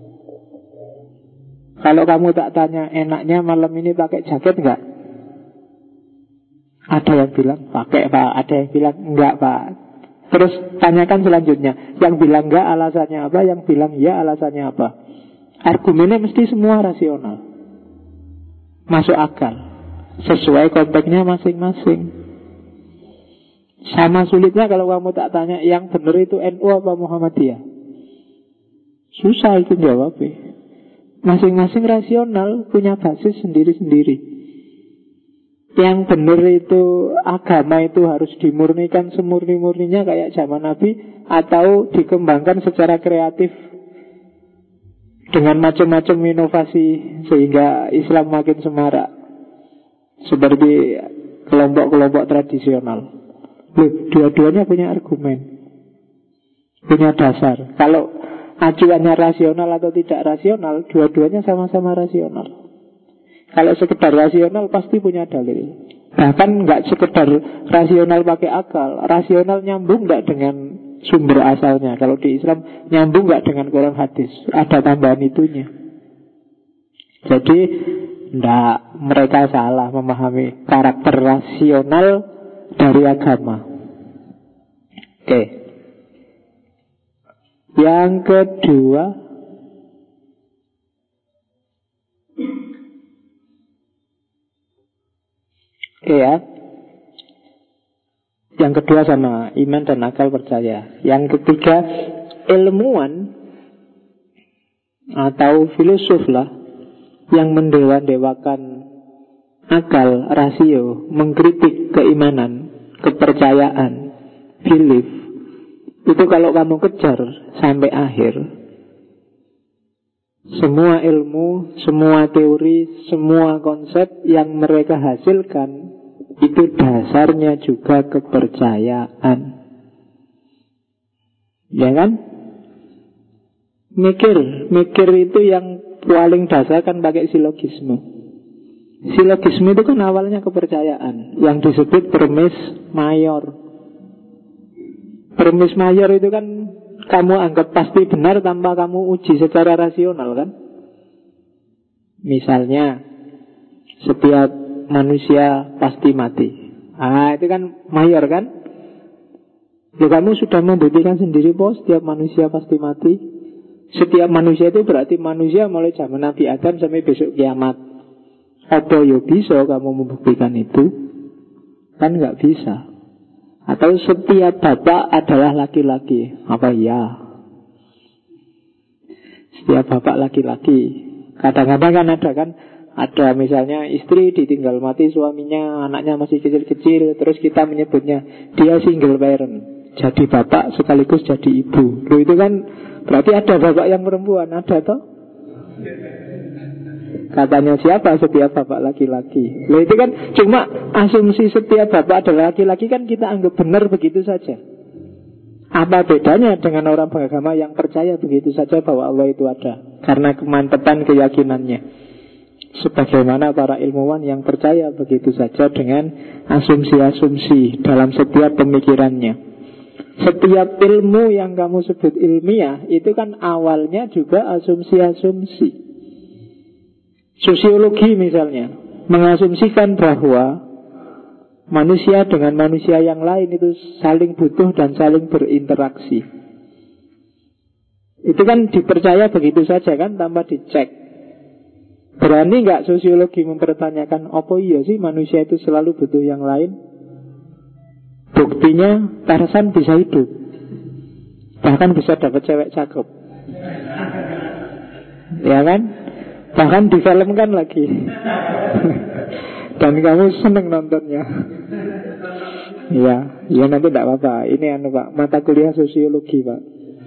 Kalau kamu tak tanya, enaknya malam ini pakai jaket enggak? Ada yang bilang pakai pak, ada yang bilang enggak pak. Terus tanyakan selanjutnya, yang bilang enggak alasannya apa, yang bilang ya alasannya apa. Argumennya mesti semua rasional, masuk akal, sesuai konteksnya masing-masing. Sama sulitnya kalau kamu tak tanya, yang benar itu NU apa Muhammadiyah? Susah itu jawabnya. Masing-masing rasional, punya basis sendiri-sendiri. Yang benar itu, agama itu harus dimurnikan semurni-murninya kayak zaman Nabi, atau dikembangkan secara kreatif dengan macam-macam inovasi sehingga Islam makin semarak, seperti kelompok-kelompok tradisional. Dua-duanya punya argumen, punya dasar. Kalau acuannya rasional atau tidak rasional, dua-duanya sama-sama rasional. Kalau sekedar rasional pasti punya dalil. Bahkan nggak sekedar rasional pakai akal, rasional nyambung nggak dengan sumber asalnya. Kalau di Islam nyambung nggak dengan Quran hadis, ada tambahan itunya. Jadi mereka salah memahami karakter rasional dari agama. Oke. Yang kedua, ya, yang kedua sama iman dan akal percaya. Yang ketiga, ilmuwan atau filosof lah yang mendewa-dewakan akal, rasio, mengkritik keimanan, kepercayaan, belief. Itu kalau kamu kejar sampai akhir, semua ilmu, semua teori, semua konsep yang mereka hasilkan itu dasarnya juga kepercayaan. Ya kan? Mikir itu yang paling dasar kan pakai silogisme. Silogisme itu kan awalnya kepercayaan, yang disebut premis mayor. Premis mayor itu kan kamu anggap pasti benar tanpa kamu uji secara rasional kan. Misalnya, setiap manusia pasti mati. Itu kan mayor kan. Kamu sudah membuktikan sendiri bahwa setiap manusia pasti mati. Setiap manusia itu berarti manusia mulai zaman Nabi Adam sampai besok kiamat. Apa ya bisa kamu membuktikan itu? Kan nggak bisa. Atau setiap bapak adalah laki-laki. Apa ya? Setiap bapak laki-laki. Kadang-kadang kan ada misalnya istri ditinggal mati suaminya, anaknya masih kecil-kecil, terus kita menyebutnya dia single parent, jadi bapak sekaligus jadi ibu. Loh itu kan berarti ada bapak yang perempuan, ada toh? Katanya siapa setiap bapak laki-laki? Loh itu kan cuma asumsi setiap bapak adalah laki-laki, kan kita anggap benar begitu saja. Apa bedanya dengan orang beragama yang percaya begitu saja bahwa Allah itu ada karena kemantapan keyakinannya, sebagaimana para ilmuwan yang percaya begitu saja dengan asumsi-asumsi dalam setiap pemikirannya. Setiap ilmu yang kamu sebut ilmiah itu kan awalnya juga asumsi-asumsi. Sosiologi misalnya mengasumsikan bahwa manusia dengan manusia yang lain itu saling butuh dan saling berinteraksi. Itu kan dipercaya begitu saja kan tanpa dicek. Berani nggak sosiologi mempertanyakan apa iya sih manusia itu selalu butuh yang lain? Buktinya Tarzan bisa hidup, bahkan bisa dapat cewek cakep. Ya kan? Bahkan difilmkan lagi. Dan kamu seneng nontonnya. Ya nanti tidak apa-apa. Ini Pak, mata kuliah sosiologi Pak.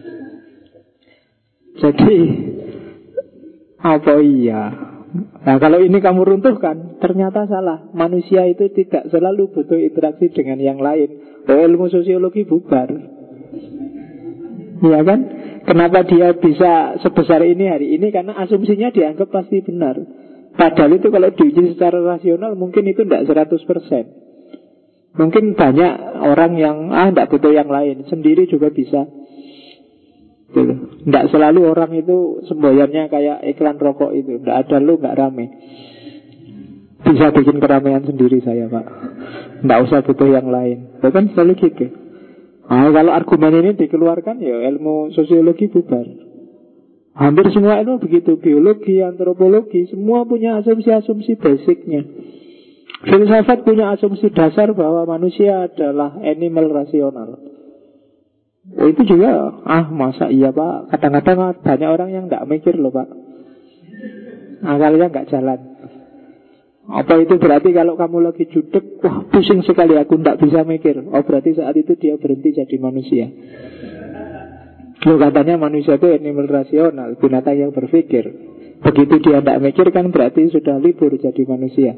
Jadi apa iya? Nah kalau ini kamu runtuhkan, ternyata salah. Manusia itu tidak selalu butuh interaksi dengan yang lain. Ilmu sosiologi bubar. Ya kan? Kenapa dia bisa sebesar ini hari ini? Karena asumsinya dianggap pasti benar. Padahal itu kalau diuji secara rasional mungkin itu tidak 100%. Mungkin banyak orang yang tidak butuh yang lain, sendiri juga bisa. Tidak selalu orang itu semboyannya kayak iklan rokok itu. Tidak ada lu gak rame. Bisa bikin keramaian sendiri saya Pak. Tidak usah butuh yang lain. Bahkan selalu gitu. Nah, kalau argumen ini dikeluarkan ya ilmu sosiologi bubar. Hampir semua ilmu begitu. Biologi, antropologi, semua punya asumsi-asumsi basicnya. Filsafat punya asumsi dasar bahwa manusia adalah animal rasional. Itu juga, masa iya Pak. Kadang-kadang banyak orang yang tidak mikir loh Pak. Akalnya nggak jalan. Apa itu berarti kalau kamu lagi judek, wah pusing sekali aku tidak bisa mikir. Oh berarti saat itu dia berhenti jadi manusia. Loh katanya manusia itu animal rasional, binatang yang berpikir. Begitu dia tidak mikir kan berarti sudah libur jadi manusia.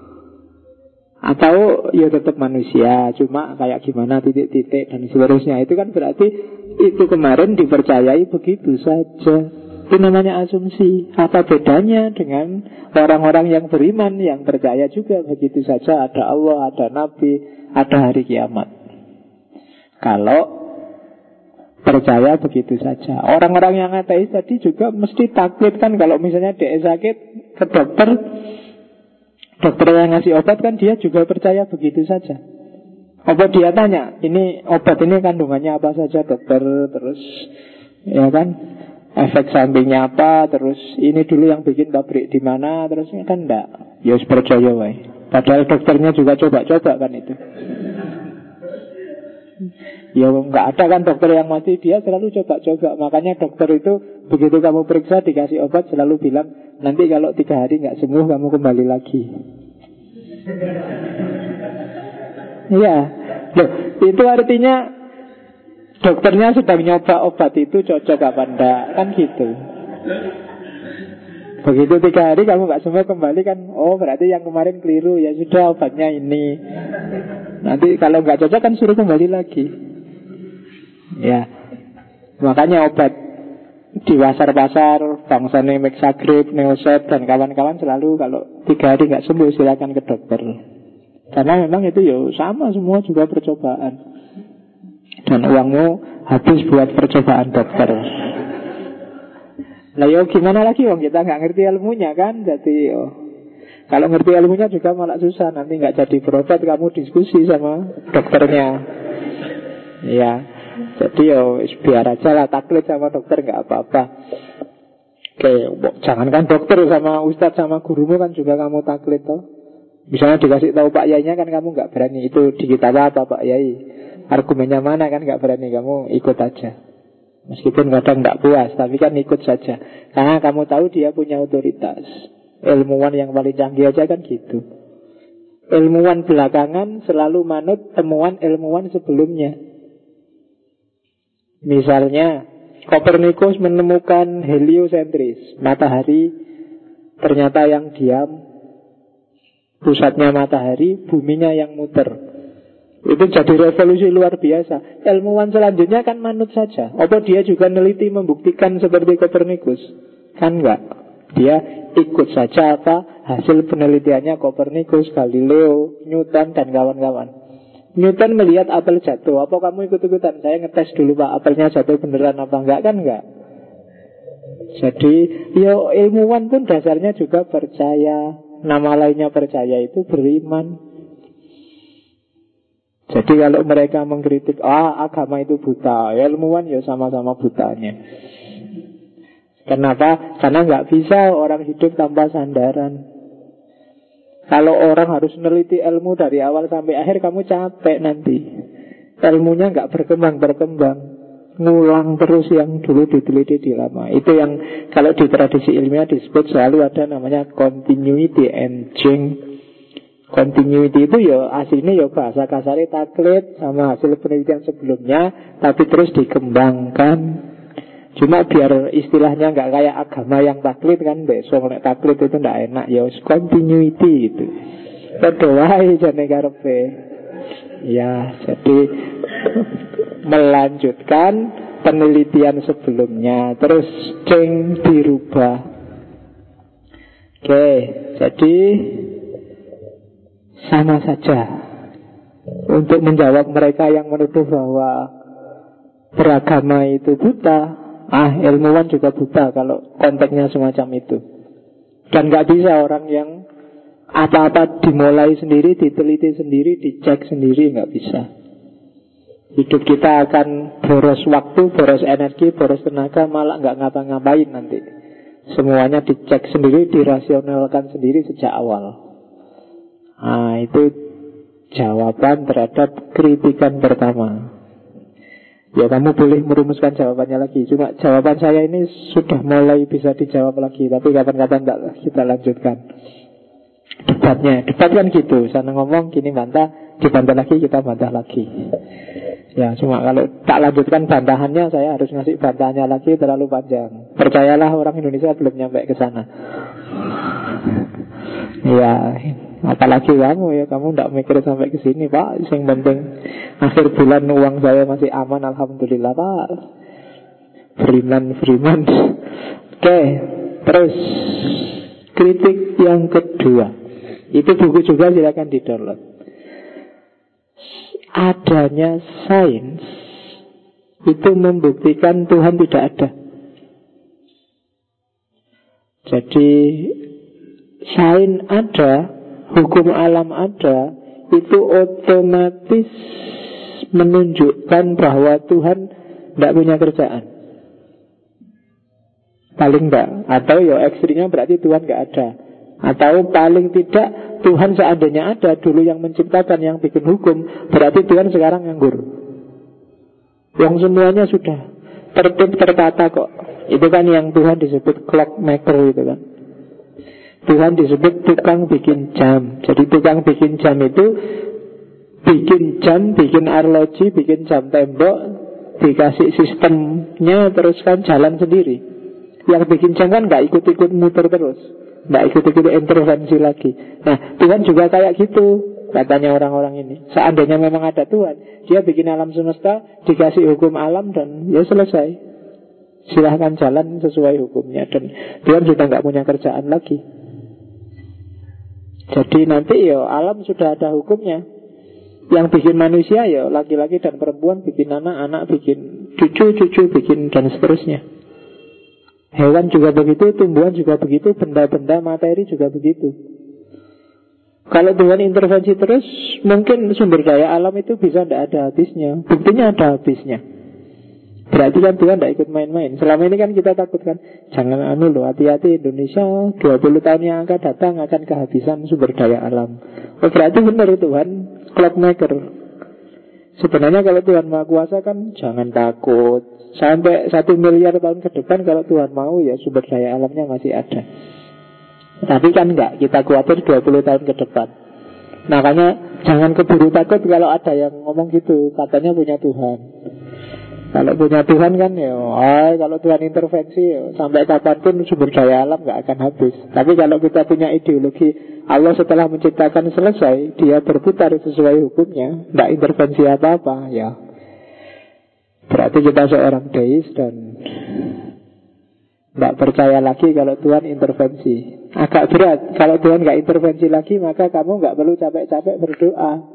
Atau ya tetap manusia, cuma kayak gimana titik-titik dan seterusnya. Itu kan berarti itu kemarin dipercayai begitu saja. Itu namanya asumsi. Apa bedanya dengan orang-orang yang beriman, yang percaya juga begitu saja ada Allah, ada Nabi, ada hari kiamat. Kalau percaya begitu saja. Orang-orang yang ateis tadi juga mesti takut kan. Kalau misalnya dia sakit ke dokter, dokter yang ngasih obat kan dia juga percaya begitu saja. Obat dia tanya, ini obat ini kandungannya apa saja dokter, terus ya kan, efek sampingnya apa, terus ini dulu yang bikin pabrik di mana, terus kan enggak. Ya percaya wae. Padahal dokternya juga coba-coba kan itu. Ya enggak ada kan dokter yang mati, dia selalu coba-coba. Makanya dokter itu begitu kamu periksa dikasih obat selalu bilang, nanti kalau 3 hari enggak sembuh kamu kembali lagi. Iya. Loh, itu artinya dokternya sedang nyoba obat itu cocok apa enggak. Kan gitu. Begitu 3 hari kamu gak sembuh kembali kan, oh berarti yang kemarin keliru. Ya sudah obatnya ini. Nanti kalau gak cocok kan suruh kembali lagi. Ya. Makanya obat di pasar-pasar bangsane Mexagrip, Neosep dan kawan-kawan selalu kalau 3 hari gak sembuh silakan ke dokter. Karena memang itu ya sama, semua juga percobaan. Dan uangmu habis buat percobaan dokter. Lah yo gimana lagi wong kita nggak ngerti ilmunya kan. Jadi kalau ngerti ilmunya juga malah susah. Nanti nggak jadi berobat, kamu diskusi sama dokternya. Ya. Jadi yo biar aja lah taklid sama dokter nggak apa-apa. Oke, jangankan dokter sama ustadz sama gurumu kan juga kamu taklid toh. Misalnya dikasih tahu Pak Yainya kan kamu nggak berani. Itu di kita apa Pak Yai? Argumennya mana kan gak berani, kamu ikut aja. Meskipun kadang gak puas, tapi kan ikut saja. Karena kamu tahu dia punya otoritas. Ilmuwan yang paling canggih aja kan gitu. Ilmuwan belakangan selalu manut temuan ilmuwan sebelumnya. Misalnya Kopernikus menemukan heliosentris, matahari ternyata yang diam, pusatnya matahari, buminya yang muter. Itu jadi revolusi luar biasa. Ilmuwan selanjutnya kan manut saja. Apa dia juga neliti membuktikan seperti Kopernikus? Kan enggak. Dia ikut saja apa hasil penelitiannya Kopernikus, Galileo, Newton dan kawan-kawan. Newton melihat apel jatuh. Apa kamu ikut-ikutan? Saya ngetes dulu Pak, apelnya jatuh beneran apa enggak? Kan enggak. Jadi ya ilmuwan pun dasarnya juga percaya. Nama lainnya percaya itu beriman. Jadi kalau mereka mengkritik agama itu buta, ya ilmuwan ya sama-sama butanya. Kenapa? Karena nggak bisa orang hidup tanpa sandaran. Kalau orang harus meneliti ilmu dari awal sampai akhir, kamu capek nanti. Ilmunya nggak berkembang. ngulang terus yang dulu diteliti di lama. Itu yang kalau di tradisi ilmiah disebut selalu ada namanya continuity engine. Continuity itu ya aslinya ya bahasa kasarnya taklid sama hasil penelitian sebelumnya, tapi terus dikembangkan. Cuma biar istilahnya nggak kayak agama yang taklid kan, besok nek taklid itu nggak enak, ya continuity gitu. Berdoa jane karepe. Ya, jadi melanjutkan penelitian sebelumnya, terus dirubah. Oke, jadi sama saja untuk menjawab mereka yang menuduh bahwa beragama itu buta. Ilmuwan juga buta kalau konteksnya semacam itu. Dan gak bisa orang yang apa-apa dimulai sendiri, diteliti sendiri, dicek sendiri, gak bisa. Hidup kita akan boros waktu, boros energi, boros tenaga, malah gak ngapa-ngapain nanti. Semuanya dicek sendiri, dirasionalkan sendiri sejak awal. Itu jawaban terhadap kritikan pertama. Ya, kamu boleh merumuskan jawabannya lagi. Cuma jawaban saya ini sudah mulai bisa dijawab lagi, tapi kapan-kapan kita lanjutkan debatnya. Debat kan gitu, sana ngomong, gini bantah, dibantah lagi, kita bantah lagi. Ya, cuma kalau tak lanjutkan bantahannya, saya harus ngasih bantahannya lagi, terlalu panjang. Percayalah, orang Indonesia belum nyampe ke sana. Ya, apalagi kamu ya, kamu tidak mikir sampai ke sini, Pak. Yang penting akhir bulan uang saya masih aman, alhamdulillah, Pak. Beriman. Oke, terus kritik yang kedua. Itu buku juga, silakan di-download. Adanya sains itu membuktikan Tuhan tidak ada. Jadi sains ada, hukum alam ada, itu otomatis menunjukkan bahwa Tuhan tidak punya kerjaan. Paling enggak. Atau ya ekstrimnya berarti Tuhan enggak ada. Atau paling tidak Tuhan seandainya ada dulu yang menciptakan, yang bikin hukum, berarti Tuhan sekarang nganggur. Yang semuanya sudah tertib tertata kok. Itu kan yang Tuhan disebut clockmaker itu kan. Tuhan disebut tukang bikin jam. Jadi tukang bikin jam itu bikin jam, bikin arloji, bikin jam tembok, dikasih sistemnya, terus kan jalan sendiri. Yang bikin jam kan gak ikut-ikut muter terus, gak ikut-ikut intervensi lagi. Nah, Tuhan juga kayak gitu, katanya orang-orang ini. Seandainya memang ada Tuhan, dia bikin alam semesta, dikasih hukum alam, dan ya selesai. Silahkan jalan sesuai hukumnya. Dan Tuhan sudah gak punya kerjaan lagi. Jadi nanti ya alam sudah ada hukumnya. Yang bikin manusia ya laki-laki dan perempuan, bikin anak-anak, bikin cucu-cucu, bikin dan seterusnya. Hewan juga begitu, tumbuhan juga begitu, benda-benda materi juga begitu. Kalau Tuhan intervensi terus, mungkin sumber daya alam itu bisa tidak ada habisnya. Buktinya ada habisnya. Berarti kan Tuhan tidak ikut main-main. Selama ini kan kita takut kan, jangan hati-hati Indonesia 20 tahun yang akan datang akan kehabisan sumber daya alam. Berarti benar Tuhan clockmaker. Sebenarnya kalau Tuhan Maha Kuasa kan jangan takut. Sampai 1 miliar tahun ke depan kalau Tuhan mau ya sumber daya alamnya masih ada. Tapi kan enggak, kita khawatir 20 tahun ke depan. Makanya jangan keburu takut kalau ada yang ngomong gitu, katanya punya Tuhan. Kalau punya Tuhan kan ya, kalau Tuhan intervensi ya, sampai kapanpun sumber daya alam gak akan habis. Tapi kalau kita punya ideologi Allah setelah menciptakan selesai, dia berputar sesuai hukumnya, gak intervensi apa-apa, ya berarti kita seorang deis dan gak percaya lagi kalau Tuhan intervensi. Agak berat, kalau Tuhan gak intervensi lagi, maka kamu gak perlu capek-capek berdoa.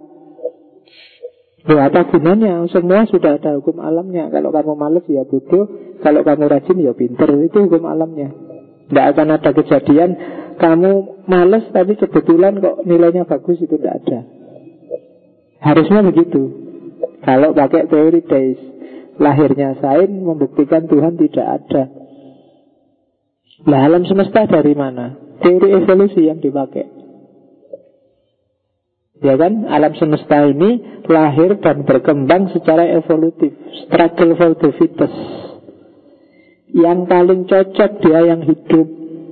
Apa gunanya? Semua sudah ada hukum alamnya. Kalau kamu malas ya bodoh, kalau kamu rajin ya pinter. Itu hukum alamnya. Tidak akan ada kejadian kamu malas tapi kebetulan kok nilainya bagus, itu tidak ada. Harusnya begitu. Kalau pakai teori deis, lahirnya sains membuktikan Tuhan tidak ada. Lah alam semesta dari mana? Teori evolusi yang dipakai. Ya kan, alam semesta ini lahir dan berkembang secara evolutif. Struggle for the fittest. Yang paling cocok dia yang hidup.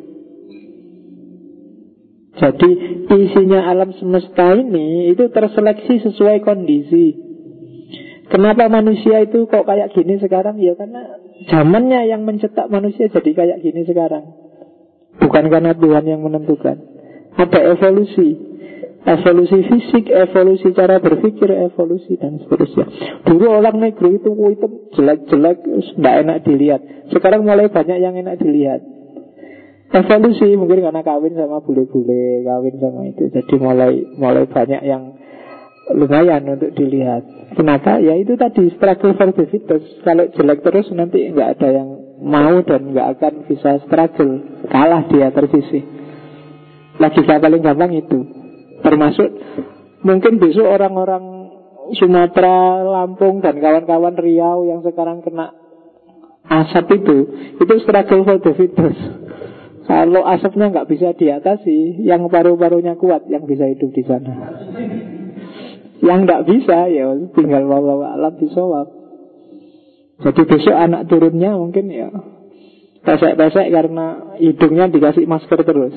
Jadi isinya alam semesta ini itu terseleksi sesuai kondisi. Kenapa manusia itu kok kayak gini sekarang? Ya karena zamannya yang mencetak manusia jadi kayak gini sekarang. Bukan karena Tuhan yang menentukan. Ada evolusi. Evolusi fisik, evolusi cara berpikir, evolusi dan seterusnya. Dulu orang negro itu hitam, jelek-jelek, tidak enak dilihat. Sekarang mulai banyak yang enak dilihat. Evolusi mungkin karena kawin sama bule-bule, kawin sama itu. Jadi mulai banyak yang lumayan untuk dilihat. Kenapa? Ya itu tadi, struggle for the fittest. Kalau jelek terus nanti nggak ada yang mau dan nggak akan bisa struggle. Kalah dia tersisih. Logika paling gampang itu. Termasuk mungkin besok orang-orang Sumatera, Lampung dan kawan-kawan Riau yang sekarang kena asap itu struggle for the fittest. Kalau asapnya nggak bisa diatasi, yang paru-parunya kuat yang bisa hidup di sana. Yang nggak bisa ya tinggal bawa alam bisawab. Jadi besok anak turunnya mungkin ya pesek-pesek karena hidungnya dikasih masker terus.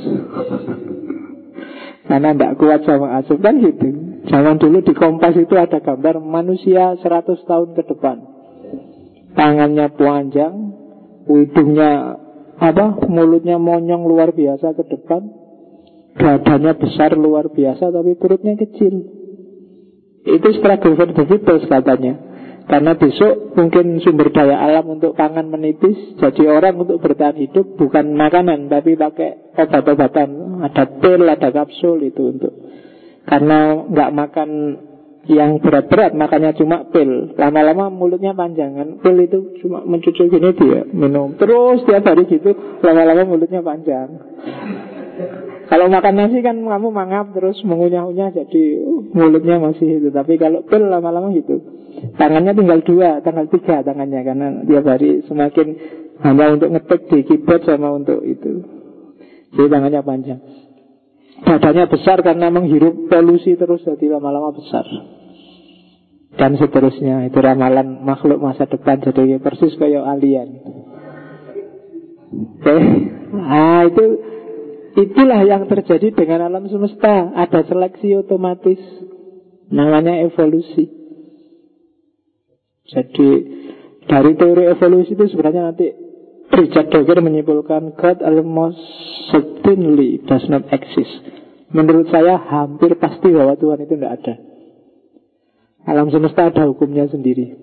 Karena tidak kuat sama asap kan gitu. Zaman dulu di Kompas itu ada gambar manusia 100 tahun ke depan. Tangannya panjang, hidungnya mulutnya monyong luar biasa ke depan, dadanya besar luar biasa tapi perutnya kecil. Itu struggle for the fittest katanya. Karena besok mungkin sumber daya alam untuk pangan menipis. Jadi orang untuk bertahan hidup bukan makanan tapi pakai obat-obatan. Ada pil, ada kapsul itu untuk. Karena nggak makan yang berat-berat, makannya cuma pil. Lama-lama mulutnya panjang kan. Pil itu cuma mencucuk gini dia minum. Terus tiap hari gitu, lama-lama mulutnya panjang. Kalau makan nasi kan kamu mangap terus mengunyah-unyah jadi mulutnya masih itu. Tapi kalau pil lama-lama gitu. Tangannya tinggal 2, tinggal 3 tangannya. Karena tiap hari semakin hanya untuk ngetik di keyboard sama untuk itu. Jadi tangannya panjang. Dadanya besar karena menghirup polusi terus, jadi lama-lama besar. Dan seterusnya. Itu ramalan makhluk masa depan. Jadi persis kayak alien. Oke. Nah itulah yang terjadi dengan alam semesta. Ada seleksi otomatis. Namanya evolusi. Jadi dari teori evolusi itu sebenarnya nanti Richard Dawkins menyimpulkan God almost certainly does not exist. Menurut saya hampir pasti bahwa Tuhan itu tidak ada. Alam semesta ada hukumnya sendiri.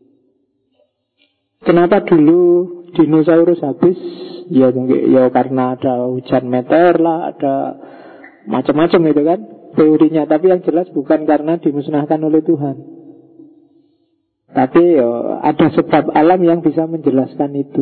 Kenapa dulu dinosaurus habis? Ya mungkin ya karena ada hujan meteor lah, ada macam-macam itu kan teorinya. Tapi yang jelas bukan karena dimusnahkan oleh Tuhan. Tapi ya, ada sebab alam yang bisa menjelaskan itu.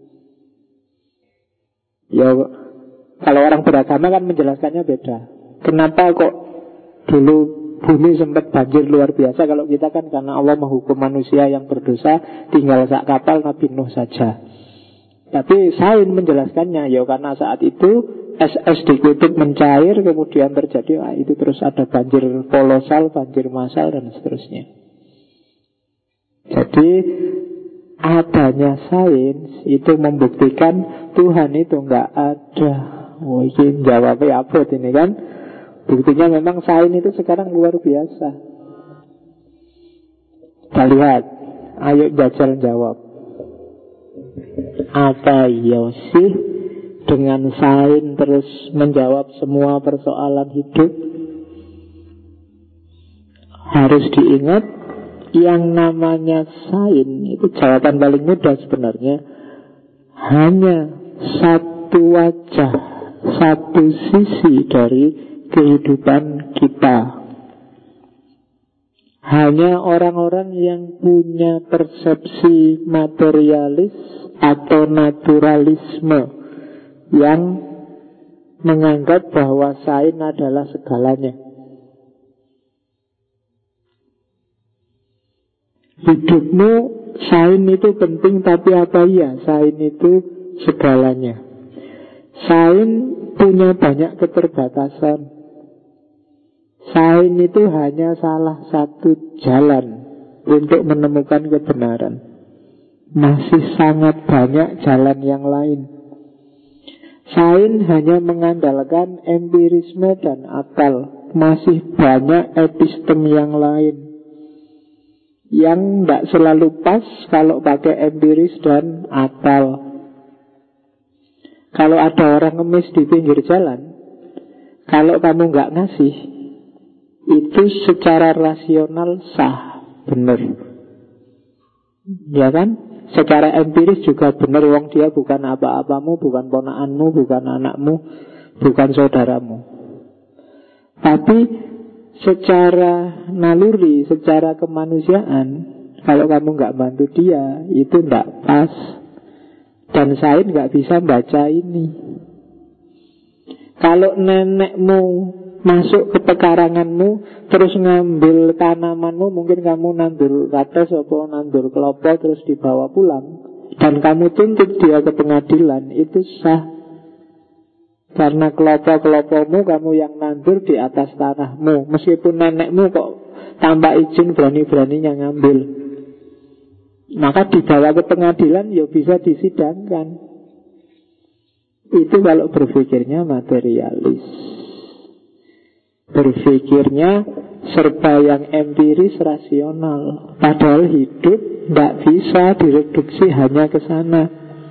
Ya kalau orang beragama kan menjelaskannya beda. Kenapa kok dulu bumi sempat banjir luar biasa? Kalau kita kan karena Allah menghukum manusia yang berdosa, tinggal sak kapal Nabi Nuh saja. Tapi sains menjelaskannya ya karena saat itu es di kutub mencair, kemudian terjadi itu terus ada banjir kolosal, banjir massal dan seterusnya. Jadi adanya sains itu membuktikan Tuhan itu enggak ada. Ini jawabnya apa ini kan? Buktinya memang sains itu sekarang luar biasa. Kita lihat. Ayo jajal jawab. Apa iya sih dengan sains terus menjawab semua persoalan hidup? Harus diingat, yang namanya sains itu jawaban paling mudah sebenarnya. Hanya satu wajah, satu sisi dari kehidupan kita. Hanya orang-orang yang punya persepsi materialis atau naturalisme yang menganggap bahwa sains adalah segalanya. Hidupmu, sains itu penting, tapi apa iya sains itu segalanya? Sains punya banyak keterbatasan. Sains itu hanya salah satu jalan untuk menemukan kebenaran. Masih sangat banyak jalan yang lain. Sains hanya mengandalkan empirisme dan akal. Masih banyak epistem yang lain yang tidak selalu pas kalau pakai empiris dan akal. Kalau ada orang ngemis di pinggir jalan, kalau kamu nggak ngasih, itu secara rasional sah, benar. Ya kan? Secara empiris juga benar. Wong dia bukan apa-apamu, bukan ponakanmu, bukan anakmu, bukan saudaramu. Tapi secara naluri, secara kemanusiaan, kalau kamu nggak bantu dia, itu nggak pas. Dan sains nggak bisa baca ini. Kalau nenekmu masuk ke pekaranganmu, terus ngambil tanamanmu, mungkin kamu nandur kates atau nandur kelapa, terus dibawa pulang, dan kamu tuntut dia ke pengadilan, itu sah. Karena kelapa-kelapamu kamu yang nandur di atas tanahmu, meskipun nenekmu kok tanpa izin berani-beraninya ngambil. Maka dibawa ke pengadilan, ya bisa disidangkan. Itu kalau berpikirnya materialis. Berpikirnya serba yang empiris, rasional. Padahal hidup tidak bisa direduksi hanya ke sana.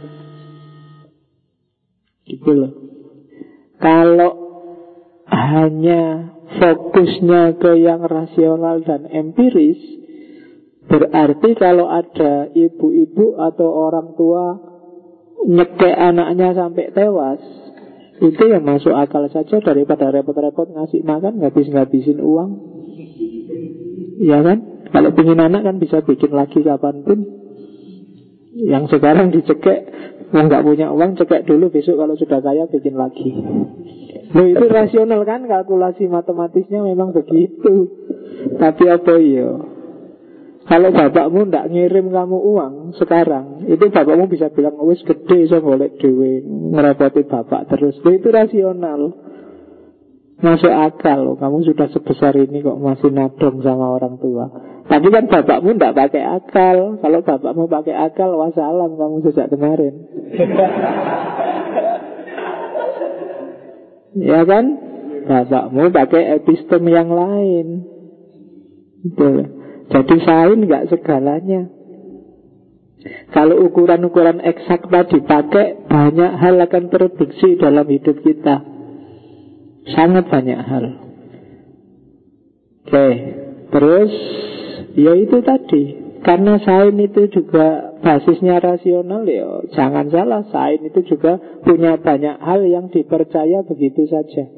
Gitu loh. Kalau hanya fokusnya ke yang rasional dan empiris, berarti kalau ada ibu-ibu atau orang tua nyekek anaknya sampai tewas, itu yang masuk akal saja daripada repot-repot ngasih makan, ngabis-ngabisin uang. Ya kan? Kalau pengen anak kan bisa bikin lagi kapanpun. Yang sekarang dicekek, yang nggak punya uang cekek dulu, besok kalau sudah kaya bikin lagi. Loh, itu rasional kan, kalkulasi matematisnya memang begitu. Tapi apa ya? Kalau bapakmu ndak ngirim kamu uang sekarang, itu bapakmu bisa bilang, wis gede so golek dhewe, ngerepoti bapak terus. Itu rasional, masuk akal loh. Kamu sudah sebesar ini kok masih nadong sama orang tua. Tapi kan bapakmu ndak pakai akal. Kalau bapakmu pakai akal, wassalam kamu sejak kemarin. Ya kan? Bapakmu pakai epistem yang lain. Betul. Jadi sains nggak segalanya. Kalau ukuran-ukuran eksakta dipakai, banyak hal akan tereduksi dalam hidup kita. Sangat banyak hal. Oke, terus ya itu tadi. Karena sains itu juga basisnya rasional, ya jangan salah, sains itu juga punya banyak hal yang dipercaya begitu saja.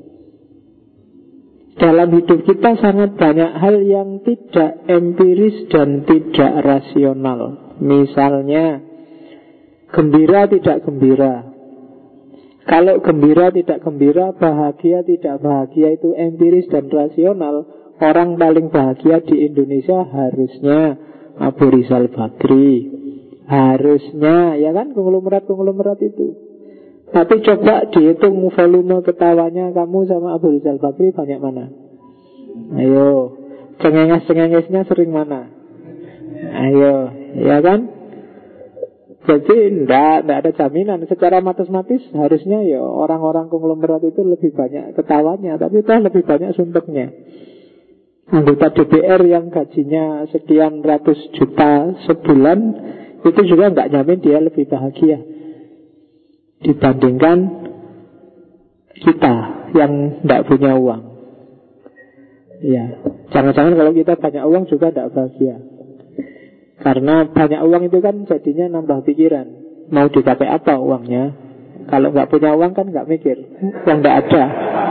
Dalam hidup kita sangat banyak hal yang tidak empiris dan tidak rasional. Misalnya, gembira tidak gembira. Kalau gembira tidak gembira, bahagia tidak bahagia, itu empiris dan rasional. Orang paling bahagia di Indonesia harusnya Abu Rizal Bakri. Harusnya, ya kan, konglomerat itu. Tapi coba dihitung volume ketawanya kamu sama Abu Rizal Bakri banyak mana? Ayo, cengenges-cengengesnya sering mana? Ayo, ya kan? Jadi enggak ada jaminan. Secara matematis harusnya ya orang-orang konglomerat itu lebih banyak ketawanya, tapi itu lebih banyak suntuknya. Anggota DPR yang gajinya sekian ratus juta sebulan, itu juga enggak jamin dia lebih bahagia dibandingkan kita yang tidak punya uang. Ya, jangan-jangan kalau kita banyak uang juga tidak bahagia. Karena banyak uang itu kan jadinya nambah pikiran. Mau dipakai apa uangnya? Kalau nggak punya uang kan nggak mikir, yang nggak ada.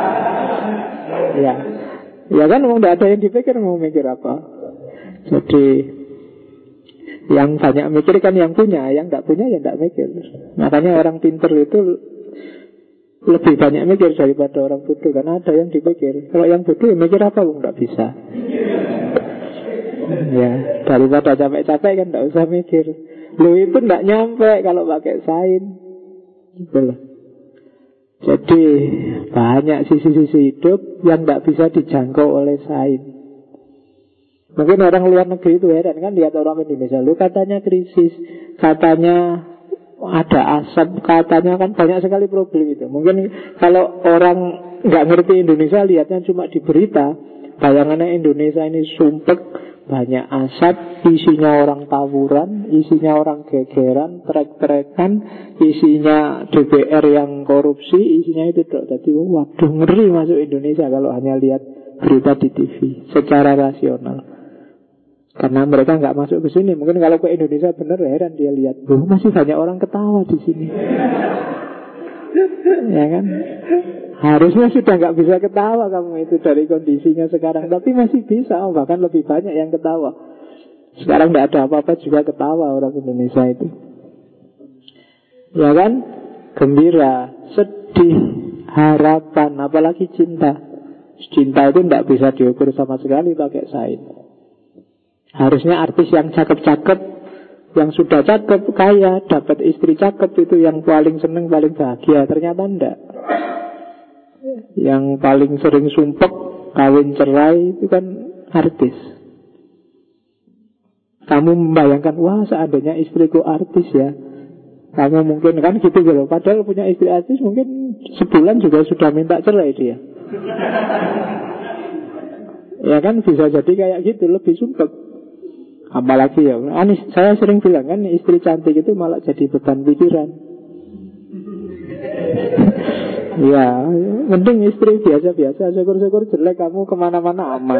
Ya kan, mau nggak ada yang dipikir, mau mikir apa? Jadi yang banyak mikir kan yang punya, yang nggak punya ya nggak mikir. Makanya orang pinter itu lebih banyak mikir daripada orang bodoh, karena ada yang dipikir. Kalau yang bodoh ya mikir apa, nggak bisa. Ya, daripada capek-capek kan nggak usah mikir. Lu itu nggak nyampe kalau pakai sains. Gitu loh. Jadi banyak sisi-sisi hidup yang tidak bisa dijangkau oleh sains. Mungkin orang luar negeri itu heran kan lihat orang Indonesia. Lu katanya krisis, katanya ada asap, katanya kan banyak sekali problem itu. Mungkin kalau orang nggak ngerti Indonesia lihatnya cuma di berita, bayangannya Indonesia ini sumpek, banyak asap, isinya orang tawuran, isinya orang gegeran, trek-trekan, isinya DPR yang korupsi, isinya itu dok. Jadi waduh, ngeri masuk Indonesia kalau hanya lihat berita di TV secara rasional. Karena mereka nggak masuk ke sini. Mungkin kalau ke Indonesia bener heran dia lihat, masih banyak orang ketawa di sini. Ya kan? Harusnya sudah nggak bisa ketawa kamu itu dari kondisinya sekarang, tapi masih bisa, bahkan lebih banyak yang ketawa. Sekarang nggak ada apa-apa juga ketawa orang Indonesia itu. Ya kan? Gembira, sedih, harapan, apalagi cinta. Cinta itu nggak bisa diukur sama sekali pakai sains. Harusnya artis yang cakep-cakep, yang sudah cakep, kaya, dapat istri cakep, itu yang paling seneng, paling bahagia. Ternyata enggak. Yang paling sering sumpek, kawin cerai, itu kan artis. Kamu membayangkan, wah seandainya istriku artis ya, kamu mungkin kan gitu gitu. Padahal punya istri artis mungkin sebulan juga sudah minta cerai dia. Ya kan bisa jadi kayak gitu, lebih sumpek. Apalagi ya, saya sering bilang kan, istri cantik itu malah jadi beban pikiran. Ya, mending istri biasa-biasa, syukur-syukur jelek, kamu kemana-mana aman.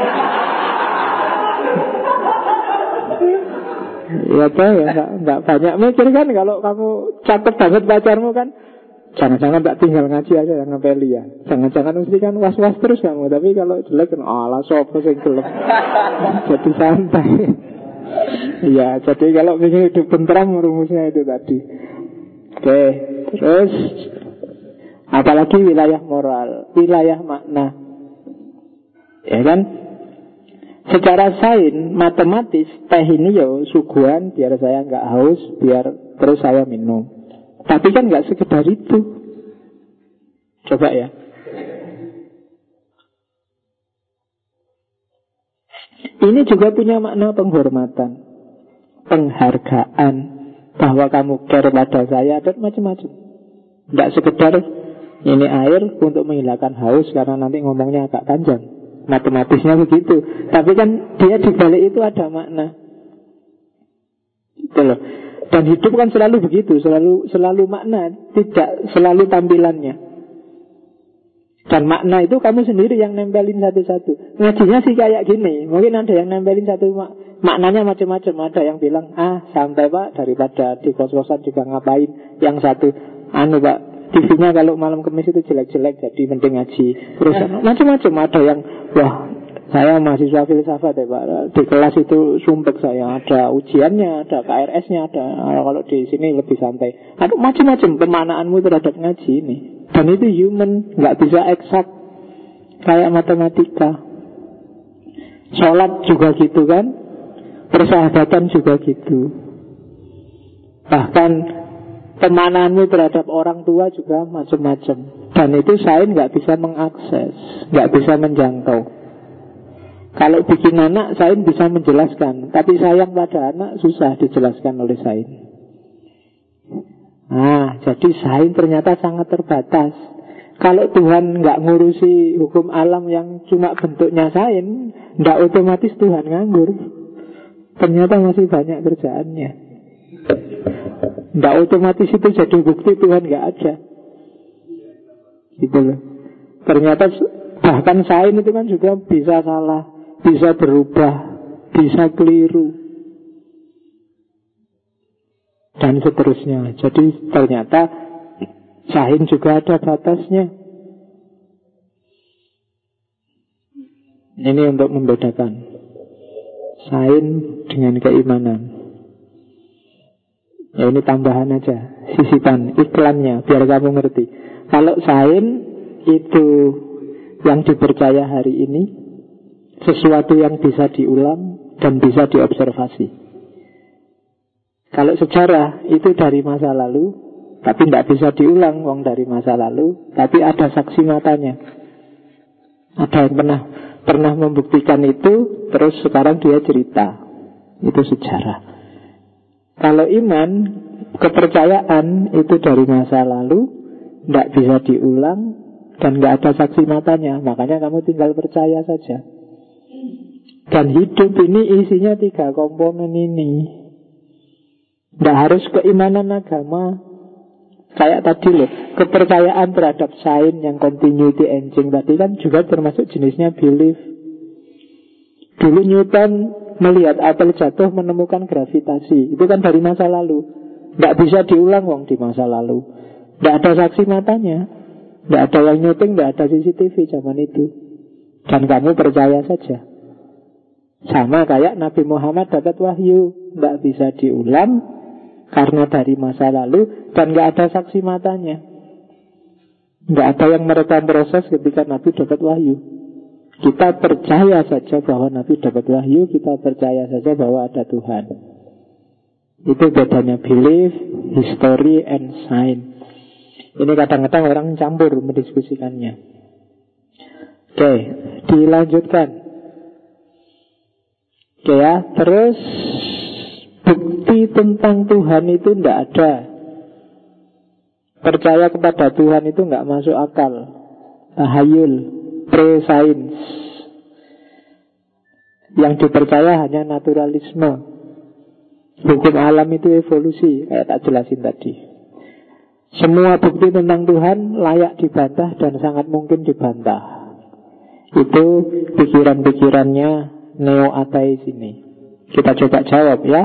Ya toh ya, nggak banyak mikir kan. Kalau kamu cakep banget pacarmu kan, jangan-jangan tak tinggal ngaji aja yang ngapeli ya. Jangan-jangan mesti kan was-was terus kamu. Tapi kalau jelek kan alah sopo sing gelem. Jadi santai. Iya, jadi kalau ingin hidup tentram rumusnya itu tadi. Oke, terus apalagi wilayah moral, wilayah makna. Ya kan? Secara sains, matematis, teh ini yo suguhan biar saya nggak haus, biar terus saya minum. Tapi kan nggak sekedar itu. Coba ya. Ini juga punya makna penghormatan, penghargaan, bahwa kamu care pada saya dan macam-macam. Nggak sekedar ini air untuk menghilangkan haus karena nanti ngomongnya agak panjang. Matematisnya begitu. Tapi kan dia di balik itu ada makna. Gitu loh. Dan hidup kan selalu begitu, selalu makna, tidak selalu tampilannya. Dan makna itu kamu sendiri yang nempelin satu-satu. Ngajinya sih kayak gini. Mungkin ada yang nempelin satu maknanya macam-macam. Ada yang bilang, santai pak, daripada di kos-kosan juga ngapain. Yang satu, pak, TV-nya kalau malam Kamis itu jelek-jelek, jadi mending ngaji. Terus macam-macam. Ada yang, wah, saya mahasiswa filsafat ya pak, di kelas itu sumpek saya, ada ujiannya, ada KRS-nya, ada. Kalau di sini lebih santai. Ada macam-macam pemaknaanmu terhadap ngaji ini. Dan itu human, nggak bisa eksak kayak matematika. Sholat juga gitu kan, persahabatan juga gitu. Bahkan pemaknaanmu terhadap orang tua juga macam-macam. Dan itu sains nggak bisa mengakses, nggak bisa menjangkau. Kalau bikin anak, sains bisa menjelaskan, tapi sayang pada anak susah dijelaskan oleh sains. Jadi sains ternyata sangat terbatas. Kalau Tuhan nggak ngurusi hukum alam yang cuma bentuknya sains, nggak otomatis Tuhan nganggur. Ternyata masih banyak kerjaannya. Nggak otomatis itu jadi bukti Tuhan nggak ada. Gitu loh. Ternyata bahkan sains itu kan juga bisa salah, bisa berubah, bisa keliru, dan seterusnya. Jadi ternyata sains juga ada batasnya. Ini untuk membedakan sains dengan keimanan. Ya ini tambahan aja, sisipan, iklannya, biar kamu ngerti. Kalau sains itu yang dipercaya hari ini, sesuatu yang bisa diulang dan bisa diobservasi. Kalau sejarah itu dari masa lalu, Tapi tidak bisa diulang wong dari masa lalu. Tapi ada saksi matanya. Ada yang pernah membuktikan itu, terus sekarang dia cerita. Itu sejarah. Kalau iman, kepercayaan itu dari masa lalu, tidak bisa diulang, dan tidak ada saksi matanya. Makanya kamu tinggal percaya saja. Dan hidup ini isinya 3 komponen ini. Tidak harus keimanan agama. Kayak tadi loh, kepercayaan terhadap sains yang continuity engine tadi kan juga termasuk jenisnya belief. Dulu Newton melihat apel jatuh menemukan gravitasi. Itu kan dari masa lalu. Tidak bisa diulang wong di masa lalu. Tidak ada saksi matanya. Tidak ada yang nyuting, tidak ada CCTV zaman itu. Dan kamu percaya saja. Sama kayak Nabi Muhammad dapat wahyu. Tidak bisa diulang karena dari masa lalu. Dan tidak ada saksi matanya. Tidak ada yang merekam proses ketika Nabi dapat wahyu. Kita percaya saja bahwa Nabi dapat wahyu. Kita percaya saja bahwa ada Tuhan. Itu bedanya belief, history, and science. Ini kadang-kadang orang campur mendiskusikannya. Oke, dilanjutkan. Oke ya, terus bukti tentang Tuhan itu tidak ada. Percaya kepada Tuhan itu nggak masuk akal. Tahayul, pre-sains. Yang dipercaya hanya naturalisme. Hukum alam itu evolusi, kayak tak jelasin tadi. Semua bukti tentang Tuhan layak dibantah dan sangat mungkin dibantah. Itu pikiran-pikirannya neo-ateis ini. Kita coba jawab ya.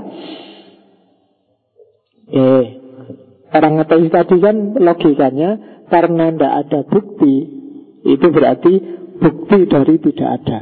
Orang ateis tadi kan logikanya karena tidak ada bukti, itu berarti bukti dari tidak ada.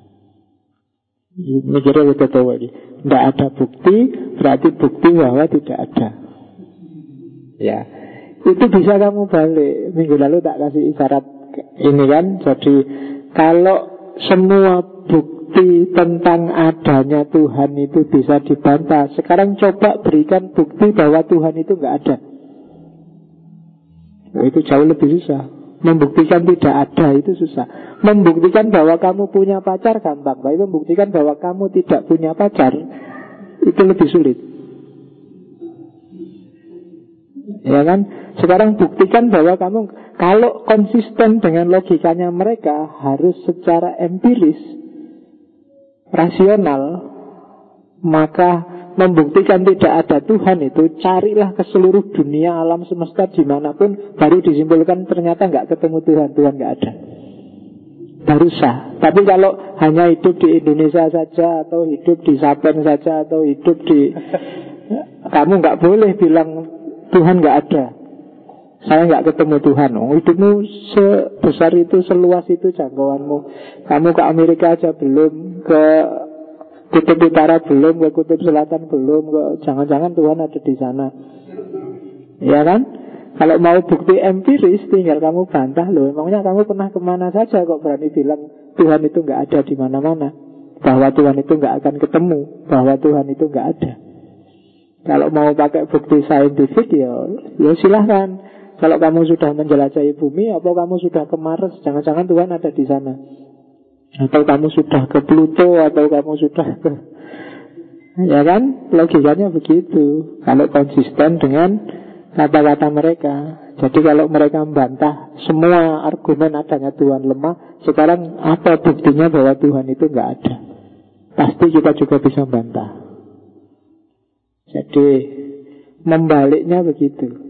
Mikirnya betul lagi. Tidak ada bukti berarti bukti bahwa tidak ada. Ya, itu bisa kamu balik. Minggu lalu tak kasih isyarat ini kan. Jadi kalau semua bukti tentang adanya Tuhan itu bisa dibantah, sekarang coba berikan bukti bahwa Tuhan itu nggak ada. Itu jauh lebih susah. Membuktikan tidak ada itu susah. Membuktikan bahwa kamu punya pacar gampang. Tapi membuktikan bahwa kamu tidak punya pacar itu lebih sulit. Ya kan? Sekarang buktikan bahwa kamu, kalau konsisten dengan logikanya mereka, harus secara empiris, rasional, maka membuktikan tidak ada Tuhan itu, carilah ke seluruh dunia alam semesta dimanapun, baru disimpulkan ternyata nggak ketemu Tuhan, Tuhan nggak ada. Baru sah. Tapi kalau hanya hidup di Indonesia saja, atau hidup di Sapen saja, atau hidup di kamu nggak boleh bilang Tuhan nggak ada. Saya nggak ketemu Tuhan. Hidupmu sebesar itu, seluas itu jangkauanmu. Kamu ke Amerika aja belum, ke Kutub Utara belum, ke Kutub Selatan belum, jangan-jangan Tuhan ada di sana. Ya kan? Kalau mau bukti empiris, tinggal kamu bantah loh. Emangnya kamu pernah kemana saja kok berani bilang Tuhan itu nggak ada di mana-mana, bahwa Tuhan itu nggak akan ketemu, bahwa Tuhan itu nggak ada. Kalau mau pakai bukti saintifik ya silahkan. Kalau kamu sudah menjelajahi bumi, atau kamu sudah ke Mars, jangan-jangan Tuhan ada di sana. Atau kamu sudah ke Pluto, atau kamu sudah ke... Ya kan? Logikanya begitu. Kalau konsisten dengan kata-kata mereka. Jadi kalau mereka membantah semua argumen adanya Tuhan lemah, sekarang apa buktinya bahwa Tuhan itu nggak ada? Pasti kita juga bisa membantah. Jadi membaliknya begitu.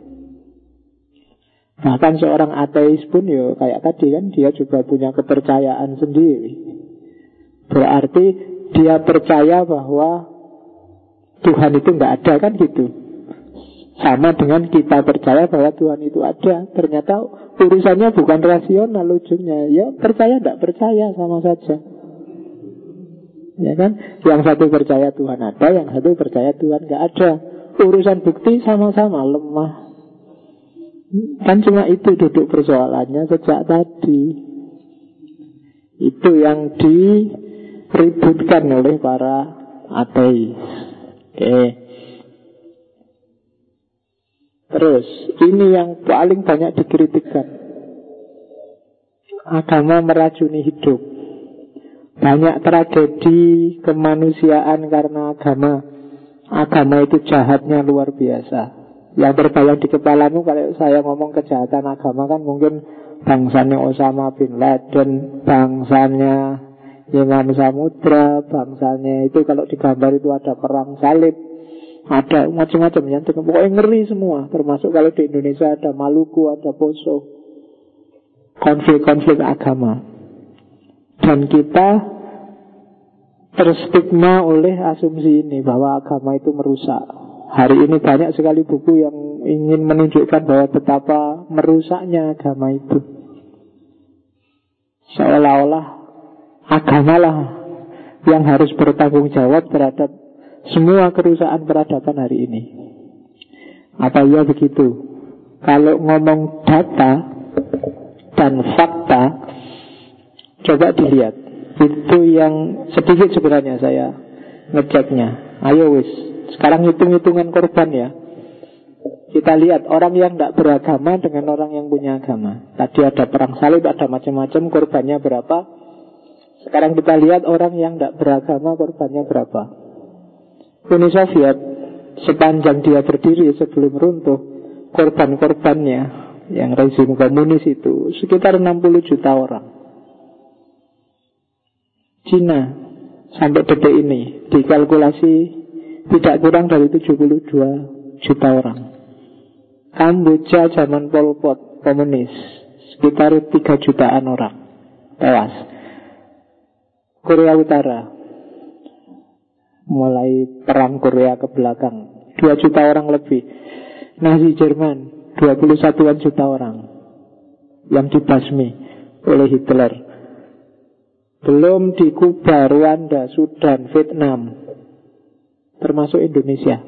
Bahkan seorang ateis pun ya kayak tadi kan, dia juga punya kepercayaan sendiri. Berarti dia percaya bahwa Tuhan itu nggak ada kan gitu. Sama dengan kita percaya bahwa Tuhan itu ada. Ternyata urusannya bukan rasional ujungnya. Ya percaya nggak percaya sama saja. Ya kan? Yang satu percaya Tuhan ada, yang satu percaya Tuhan nggak ada. Urusan bukti sama-sama lemah. Kan cuma itu duduk persoalannya sejak tadi. Itu yang diributkan oleh para ateis. Oke. Terus, ini yang paling banyak dikritikkan. Agama meracuni hidup. Banyak tragedi kemanusiaan karena agama. Agama itu jahatnya luar biasa. Yang terbayang di kepalamu kalau saya ngomong kejahatan agama kan mungkin bangsanya Osama bin Laden, bangsanya Imam Samudra, bangsanya itu kalau digambar itu ada perang salib, ada macam-macam ya. Pokoknya ngeri semua. Termasuk kalau di Indonesia ada Maluku, ada Poso. Konflik-konflik agama. Dan kita terstigma oleh asumsi ini bahwa agama itu merusak. Hari ini banyak sekali buku yang ingin menunjukkan bahwa betapa merusaknya agama itu. Seolah-olah agamalah yang harus bertanggung jawab terhadap semua kerusakan peradaban hari ini. Apa ya begitu? Kalau ngomong data dan fakta, coba dilihat. Itu yang sedikit sebenarnya saya ngeceknya. Ayo wis, sekarang hitung-hitungan korban ya. Kita lihat orang yang tidak beragama dengan orang yang punya agama. Tadi ada perang salib, ada macam-macam, korbannya berapa. Sekarang kita lihat orang yang tidak beragama, korbannya berapa. Uni Soviet sepanjang dia berdiri sebelum runtuh, korban-korbannya yang rezim komunis itu sekitar 60 juta orang. Cina sampai detik ini dikalkulasi tidak kurang dari 72 juta orang. Kamboja zaman Pol Pot komunis sekitar 3 jutaan orang tewas. Korea Utara mulai perang Korea ke belakang 2 juta orang lebih. Nazi Jerman 21 juta orang yang dibasmi oleh Hitler. Belum di Kuba, Rwanda, Sudan, Vietnam, termasuk Indonesia.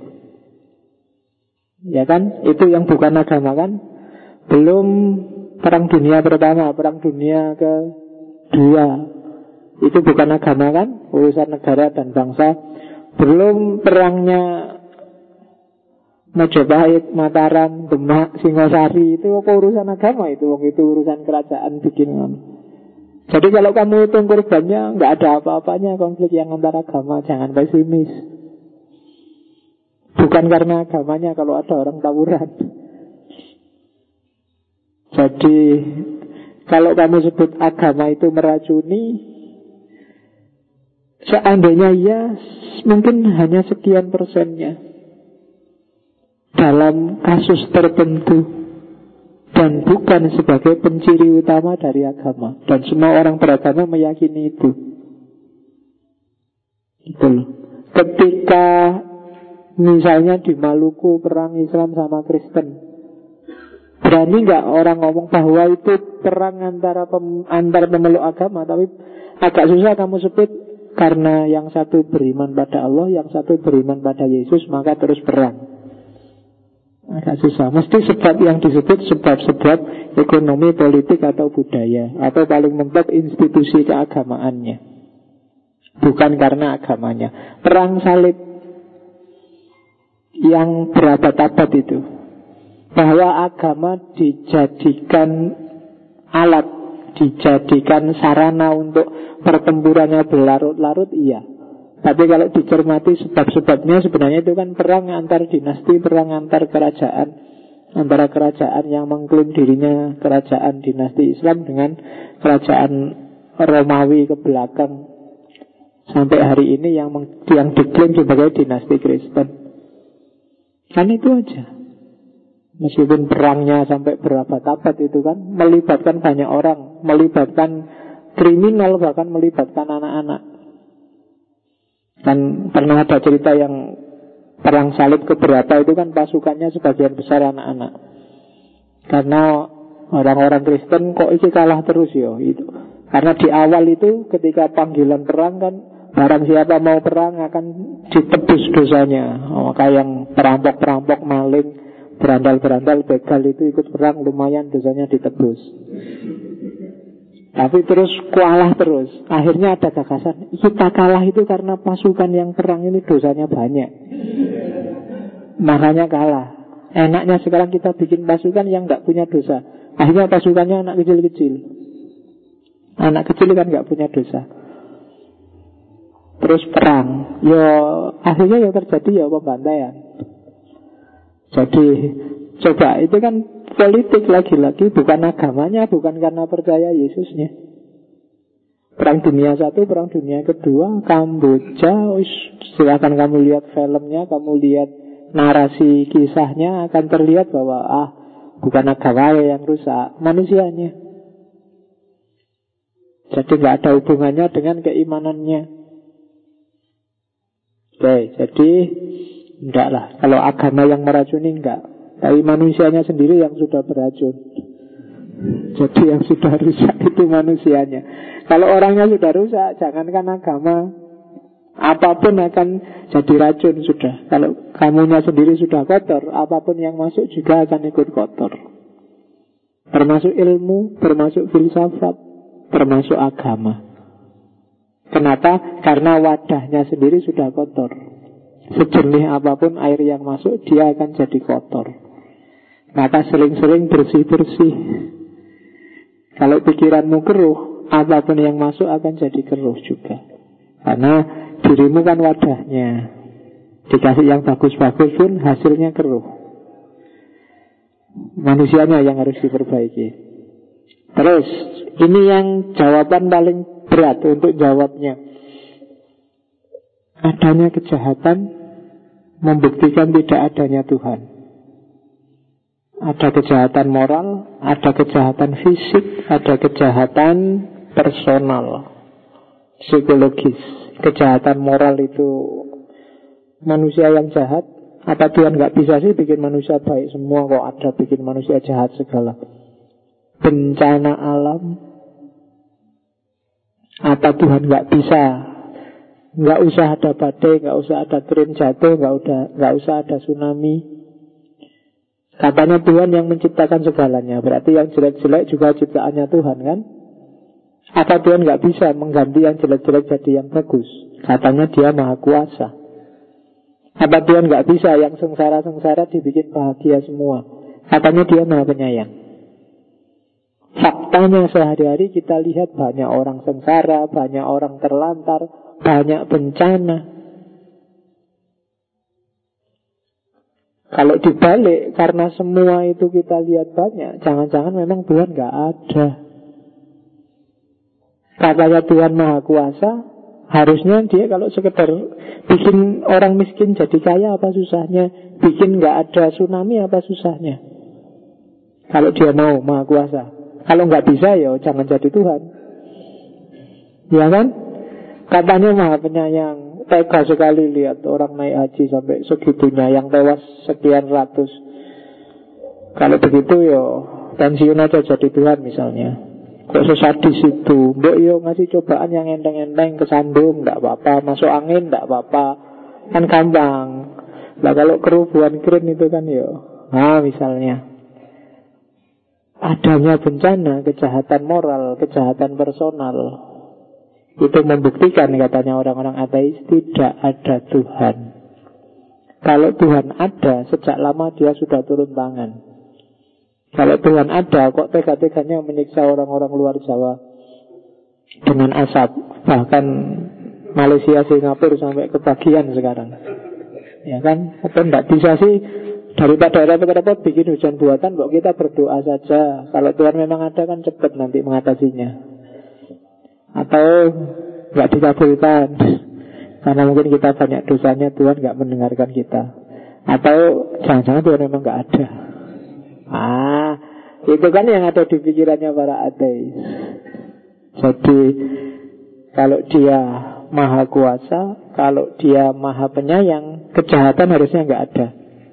Ya kan? Itu yang bukan agama kan? Belum perang dunia pertama, perang dunia kedua. Itu bukan agama kan? Urusan negara dan bangsa. Belum perangnya Majapahit, Mataram, Demak, Singosari. Itu apa urusan agama itu? Itu urusan kerajaan bikinan. Jadi kalau kamu hitung korbannya, nggak ada apa-apanya konflik yang antara agama. Jangan pesimis. Bukan karena agamanya kalau ada orang tawuran. Jadi kalau kamu sebut agama itu meracuni, seandainya ya, mungkin hanya sekian persennya dalam kasus tertentu, dan bukan sebagai penciri utama dari agama. Dan semua orang beragama meyakini itu. Gitu loh. Ketika misalnya di Maluku perang Islam sama Kristen, berani nggak orang ngomong bahwa itu perang antar pemeluk agama? Tapi agak susah kamu sebut. Karena yang satu beriman pada Allah, yang satu beriman pada Yesus, maka terus perang. Agak susah. Mesti sebab yang disebut sebab-sebab ekonomi, politik, atau budaya, atau paling mentok institusi keagamaannya, bukan karena agamanya. Perang salib yang berabad-abad itu, bahwa agama dijadikan alat, dijadikan sarana untuk pertempurannya berlarut-larut, iya. Tapi kalau dicermati sebab-sebabnya, sebenarnya itu kan perang antar dinasti, perang antar kerajaan, antara kerajaan yang mengklaim dirinya kerajaan dinasti Islam dengan kerajaan Romawi ke belakang sampai hari ini yang diklaim sebagai dinasti Kristen. Kan itu aja. Meskipun perangnya sampai berabad-abad itu kan melibatkan banyak orang, melibatkan kriminal, bahkan melibatkan anak-anak. Kan pernah ada cerita yang perang salib keberapa itu kan pasukannya sebagian besar anak-anak. Karena orang-orang Kristen kok ini kalah terus ya itu. Karena di awal itu ketika panggilan perang kan, barang siapa mau perang akan ditebus dosanya. Maka yang perampok-perampok, maling, berandal-berandal, begal itu ikut perang, lumayan dosanya ditebus. Tapi terus kalah terus. Akhirnya ada gagasan, kita kalah itu karena pasukan yang perang ini dosanya banyak, makanya kalah. Enaknya sekarang kita bikin pasukan yang nggak punya dosa. Akhirnya pasukannya anak kecil-kecil. Anak kecil kan nggak punya dosa. Terus perang, akhirnya terjadi pembantaian. Jadi coba, itu kan politik lagi-lagi, bukan agamanya, bukan karena percaya Yesusnya. Perang dunia satu, perang dunia kedua, Kamboja, silakan kamu lihat filmnya, kamu lihat narasi kisahnya, akan terlihat bahwa bukan agama yang rusak, manusianya. Jadi nggak ada hubungannya dengan keimanannya. Oke, jadi enggak lah. Kalau agama yang meracuni enggak, tapi manusianya sendiri yang sudah beracun. Jadi yang sudah rusak itu manusianya. Kalau orangnya sudah rusak, jangankan agama, apapun akan jadi racun sudah. Kalau kamunya sendiri sudah kotor, apapun yang masuk juga akan ikut kotor. Termasuk ilmu, termasuk filsafat, termasuk agama. Kenapa? Karena wadahnya sendiri sudah kotor. Sejernih apapun air yang masuk, dia akan jadi kotor. Maka sering-sering bersih-bersih. Kalau pikiranmu keruh, apapun yang masuk akan jadi keruh juga. Karena dirimu kan wadahnya. Dikasih yang bagus-bagus pun hasilnya keruh. Manusianya yang harus diperbaiki. Terus, ini yang jawaban paling berat untuk jawabnya. Adanya kejahatan membuktikan tidak adanya Tuhan. Ada kejahatan moral, ada kejahatan fisik, ada kejahatan personal, psikologis. Kejahatan moral itu manusia yang jahat. Apa Tuhan gak bisa sih bikin manusia baik semua? Kok ada bikin manusia jahat segala? Bencana alam, apa Tuhan gak bisa? Gak usah ada badai, gak usah ada tren jatuh, gak usah ada tsunami. Katanya Tuhan yang menciptakan segalanya. Berarti yang jelek-jelek juga ciptaannya Tuhan kan? Apa Tuhan gak bisa mengganti yang jelek-jelek jadi yang bagus? Katanya dia maha kuasa. Apa Tuhan gak bisa yang sengsara-sengsara dibikin bahagia semua? Katanya dia maha penyayang. Faktanya sehari-hari kita lihat banyak orang sengsara, banyak orang terlantar, banyak bencana. Kalau dibalik, karena semua itu kita lihat banyak, jangan-jangan memang Tuhan gak ada. Katanya Tuhan maha kuasa, harusnya dia kalau sekedar bikin orang miskin jadi kaya, apa susahnya? Bikin gak ada tsunami, apa susahnya? Kalau dia mau maha kuasa. Kalau gak bisa, ya jangan jadi Tuhan. Ya kan? Katanya maha penyayang. Tega sekali lihat orang naik haji sampai segitunya, yang tewas sekian ratus. Kalau begitu ya pensiun aja jadi Tuhan misalnya. Kok sesadis itu? Mbok yo ngasih cobaan yang enteng-enteng, kesandung enggak apa-apa, masuk angin enggak apa-apa. Kan gampang. Lah kalau kerubuhan keren itu kan yo. Misalnya adanya bencana, kejahatan moral, kejahatan personal, itu membuktikan, katanya orang-orang ateis, tidak ada Tuhan. Kalau Tuhan ada, sejak lama dia sudah turun tangan. Kalau Tuhan ada, kok tega-teganya menyiksa orang-orang luar Jawa dengan asap. Bahkan Malaysia, Singapura sampai kebagian sekarang. Ya kan? Atau tidak bisa sih, daripada repot-repot bikin hujan buatan, kok kita berdoa saja. Kalau Tuhan memang ada kan cepat nanti mengatasinya. Atau gak dikabulkan karena mungkin kita banyak dosanya, Tuhan gak mendengarkan kita. Atau jangan-jangan Tuhan memang gak ada. Itu kan yang ada di pikirannya para ateis. Jadi kalau dia maha kuasa, kalau dia maha penyayang, kejahatan harusnya gak ada.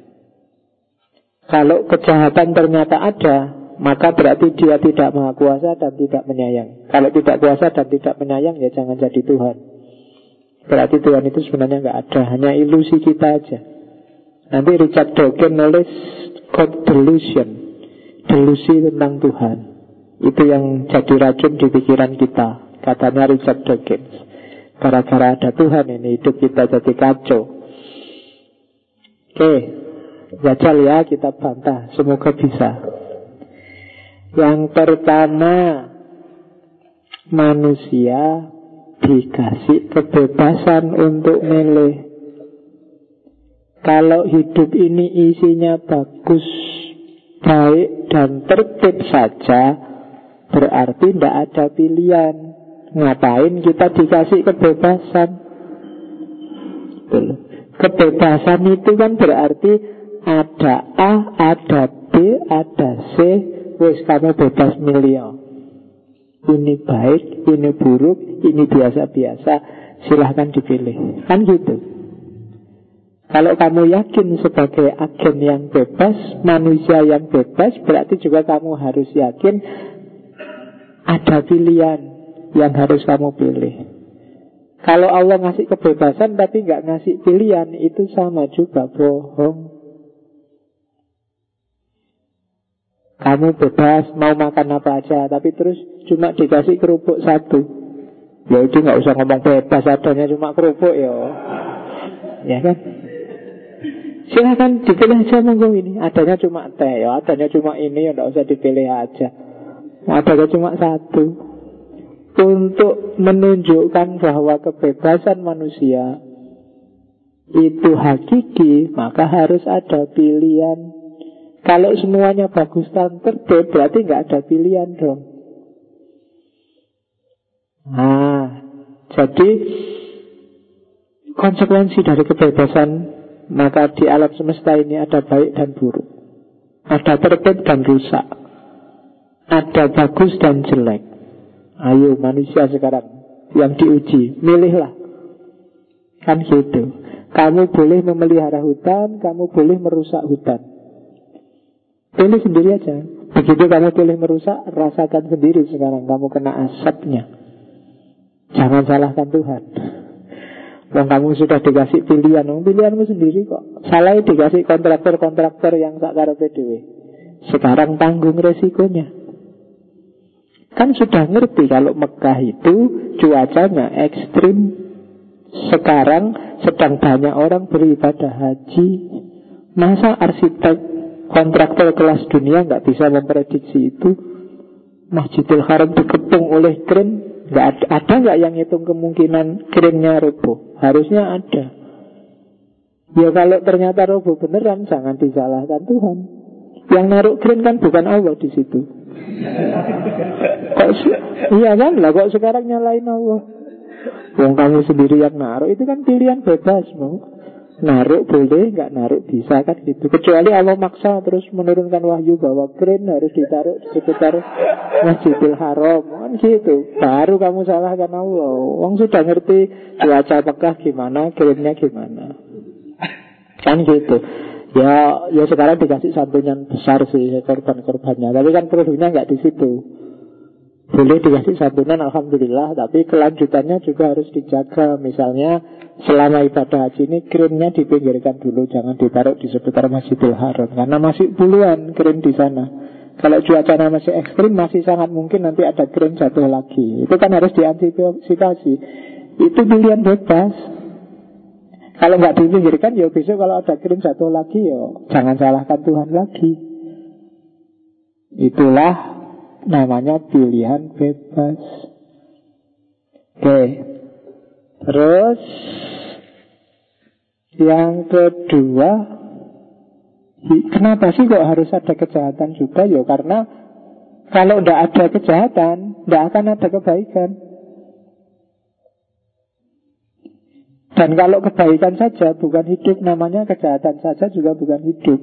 Kalau kejahatan ternyata ada, maka berarti dia tidak maha kuasa dan tidak menyayang. Kalau tidak kuasa dan tidak menyayang, ya jangan jadi Tuhan. Berarti Tuhan itu sebenarnya nggak ada, hanya ilusi kita aja. Nanti Richard Dawkins nulis God Delusion, delusi tentang Tuhan. Itu yang jadi racun di pikiran kita, katanya Richard Dawkins. Gara-gara ada Tuhan ini hidup kita jadi kacau. Oke. Jajal ya, kita bantah. Semoga bisa. Yang pertama, manusia dikasih kebebasan untuk milih. Kalau hidup ini isinya bagus, baik dan tertib saja, berarti tidak ada pilihan. Ngapain kita dikasih kebebasan? Kebebasan itu kan berarti ada A, ada B, ada C. Wes kamu bebas milih. Ini baik, ini buruk, ini biasa-biasa. Silahkan dipilih. Kan gitu. Kalau kamu yakin sebagai agen yang bebas, manusia yang bebas, berarti juga kamu harus yakin ada pilihan yang harus kamu pilih. Kalau Allah ngasih kebebasan tapi nggak ngasih pilihan, itu sama juga bohong. Kamu bebas mau makan apa aja, tapi terus cuma dikasih kerupuk satu. Ya itu nggak usah ngomong bebas, adanya cuma kerupuk ya. Ya kan? Silahkan dipilih aja monggo ini. Adanya cuma teh ya, adanya cuma ini ya nggak usah dipilih aja. Adanya cuma satu. Untuk menunjukkan bahwa kebebasan manusia itu hakiki, maka harus ada pilihan. Kalau semuanya bagus dan tertib, berarti nggak ada pilihan dong. Nah, jadi konsekuensi dari kebebasan, maka di alam semesta ini ada baik dan buruk, ada tertib dan rusak, ada bagus dan jelek. Ayo manusia sekarang yang diuji, milihlah. Kan gitu. Kamu boleh memelihara hutan, kamu boleh merusak hutan. Pilih sendiri aja. Begitu kamu pilih merusak, rasakan sendiri sekarang kamu kena asapnya. Jangan salahkan Tuhan. Wong kamu sudah dikasih pilihan, pilihanmu sendiri kok. Salah dikasih kontraktor yang tak karepe dhewe. Sekarang tanggung resikonya. Kan sudah ngerti kalau Mekah itu cuacanya ekstrim. Sekarang sedang banyak orang beribadah haji. Masa arsitek kontraktor kelas dunia nggak bisa memprediksi itu? Masjidil Haram dikepung oleh kren. Ada nggak yang hitung kemungkinan krennya roboh? Harusnya ada. Ya kalau ternyata roboh beneran, jangan disalahkan Tuhan. Yang naruh kren kan bukan Allah di situ. Iya kan lah, kok sekarang nyalain Allah? Wong kamu sendiri yang naruh, itu kan pilihan bebas mau. Naruh boleh, nggak naruh bisa kan gitu. Kecuali Allah maksa terus menurunkan wahyu bahwa kren harus ditaruh di sekitar Masjidil Haram, kan gitu. Baru kamu salahkan Allah. Wong sudah ngerti cuaca Mekah gimana, krennya gimana. Kan gitu. Ya sekarang dikasih santunan besar sih korban-korbannya. Tapi kan produknya nggak di situ. Boleh dikasih santunan, alhamdulillah. Tapi kelanjutannya juga harus dijaga. Misalnya selama ibadah haji ini krennya dipinggirkan dulu, jangan ditaruh di sekitar Masjidil Haram karena masih puluhan kren di sana. Kalau cuacanya masih ekstrim, masih sangat mungkin nanti ada kren jatuh lagi. Itu kan harus diantisipasi. Itu pilihan bebas. Kalau nggak dipinggirkan, ya besok kalau ada kren jatuh lagi, ya jangan salahkan Tuhan lagi. Itulah namanya pilihan bebas. Oke. Terus yang kedua, kenapa sih kok harus ada kejahatan juga? Ya karena kalau tidak ada kejahatan, tidak akan ada kebaikan. Dan kalau kebaikan saja bukan hidup, namanya kejahatan saja juga bukan hidup.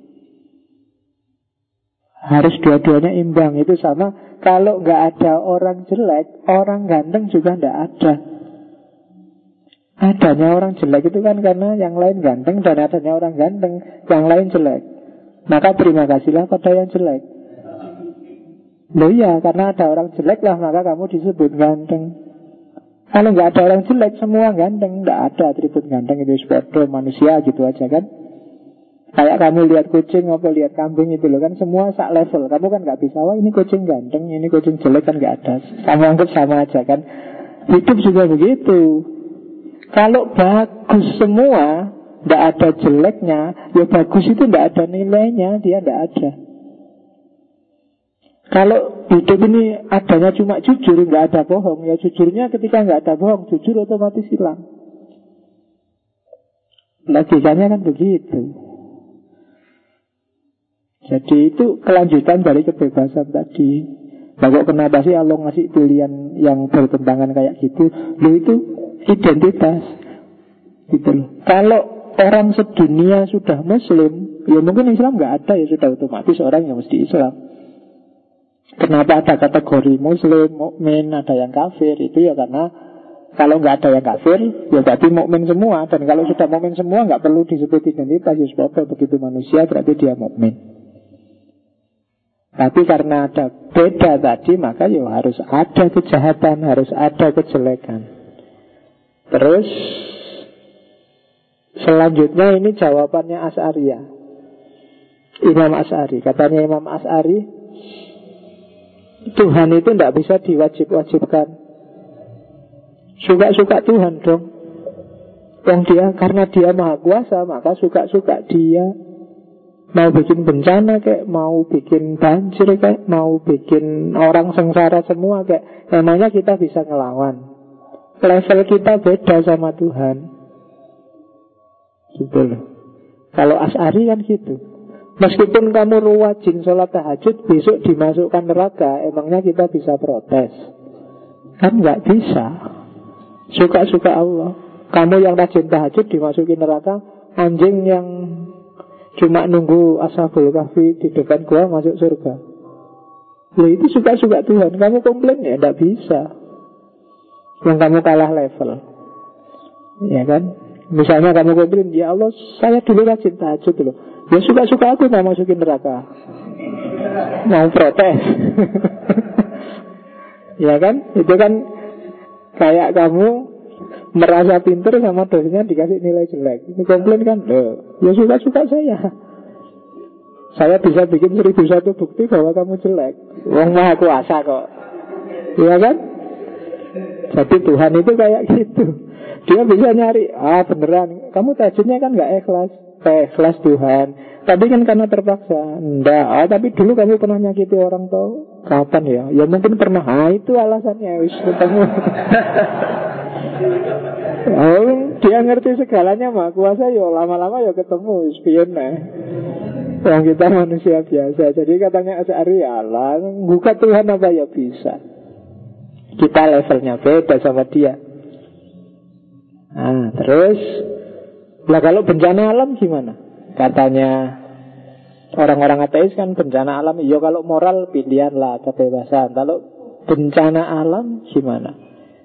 Harus dua-duanya imbang. Itu sama, kalau nggak ada orang jelek, orang ganteng juga nggak ada. Adanya orang jelek itu kan karena yang lain ganteng, dan adanya orang ganteng, yang lain jelek. Maka terima kasihlah pada yang jelek. Loh iya, karena ada orang jelek lah maka kamu disebut ganteng. Kalau nggak ada orang jelek, semua ganteng. Nggak ada atribut ganteng, itu seperti manusia gitu aja kan. Kayak kamu lihat kucing apa lihat kambing itu loh kan, semua sak level. Kamu kan nggak bisa, wah ini kucing ganteng, ini kucing jelek, kan nggak ada. Kamu anggap sama aja kan. Hidup juga begitu. Kalau bagus semua, tidak ada jeleknya, ya bagus itu tidak ada nilainya, dia tidak ada. Kalau hidup ini adanya cuma jujur, nggak ada bohong, ya jujurnya ketika nggak ada bohong, jujur otomatis hilang. Logikanya kan begitu. Jadi itu kelanjutan dari kebebasan tadi. Nah, kok kenapa sih Allah ngasih pilihan yang bertentangan kayak gitu? Loh, itu identitas gitu loh. Kalau orang sedunia sudah Muslim, ya mungkin Islam nggak ada, ya sudah otomatis orang yang mesti Islam. Kenapa ada kategori Muslim, mukmin, ada yang kafir? Itu ya karena kalau nggak ada yang kafir, ya berarti mukmin semua. Dan kalau sudah mukmin semua, nggak perlu disebut identitas. Sebab begitu manusia berarti dia mukmin. Tapi karena ada beda tadi, maka ya harus ada kejahatan, harus ada kejelekan. Terus selanjutnya ini jawabannya Asy'ariyah, Imam Asy'ari. Katanya Imam Asy'ari, Tuhan itu tidak bisa diwajib-wajibkan. Suka-suka Tuhan dong. Karena dia maha kuasa, maka suka-suka dia. Mau bikin bencana kayak, mau bikin banjir kayak, mau bikin orang sengsara semua kayak, emangnya kita bisa ngelawan? Level kita beda sama Tuhan. Gitu loh. Kalau Asy'ari kan gitu. Meskipun kamu rajin sholat tahajud, besok dimasukkan neraka, emangnya kita bisa protes? Kan nggak bisa. Suka-suka Allah. Kamu yang rajin tahajud dimasukin neraka, anjing yang cuma nunggu Ashabul Kahfi di depan gua masuk surga. Ya itu suka-suka Tuhan. Kamu komplain ya tidak bisa. Yang kamu kalah level. Ya kan? Misalnya kamu komplain, ya Allah saya dulu rajin tahajud loh. Ya suka-suka aku mau masukin neraka. Mau protes. Ya kan? Itu kan kayak kamu merasa pintar sama dosennya dikasih nilai jelek. Ini komplain kan? Ya suka-suka saya. Saya bisa bikin 1001 bukti bahwa kamu jelek. Wong maha kuasa kok. Iya kan? Jadi Tuhan itu kayak gitu. Dia bisa nyari, beneran kamu tahajudnya kan gak ikhlas. Ikhlas Tuhan. Tapi kan karena terpaksa. Enggak, tapi dulu kamu pernah nyakiti orang tua. Kapan ya? Ya mungkin pernah. Itu alasannya. Wis ketemu. Dia ngerti segalanya mah kuasa, ya lama-lama ya ketemu spion yang kita manusia biasa. Jadi katanya Asy'ari, Allah buka Tuhan apa ya bisa. Kita levelnya beda sama dia. Nah, terus lah kalau bencana alam gimana? Katanya orang-orang ateis kan bencana alam, ya kalau moral pilihan lah, kebebasan. Kalau bencana alam gimana?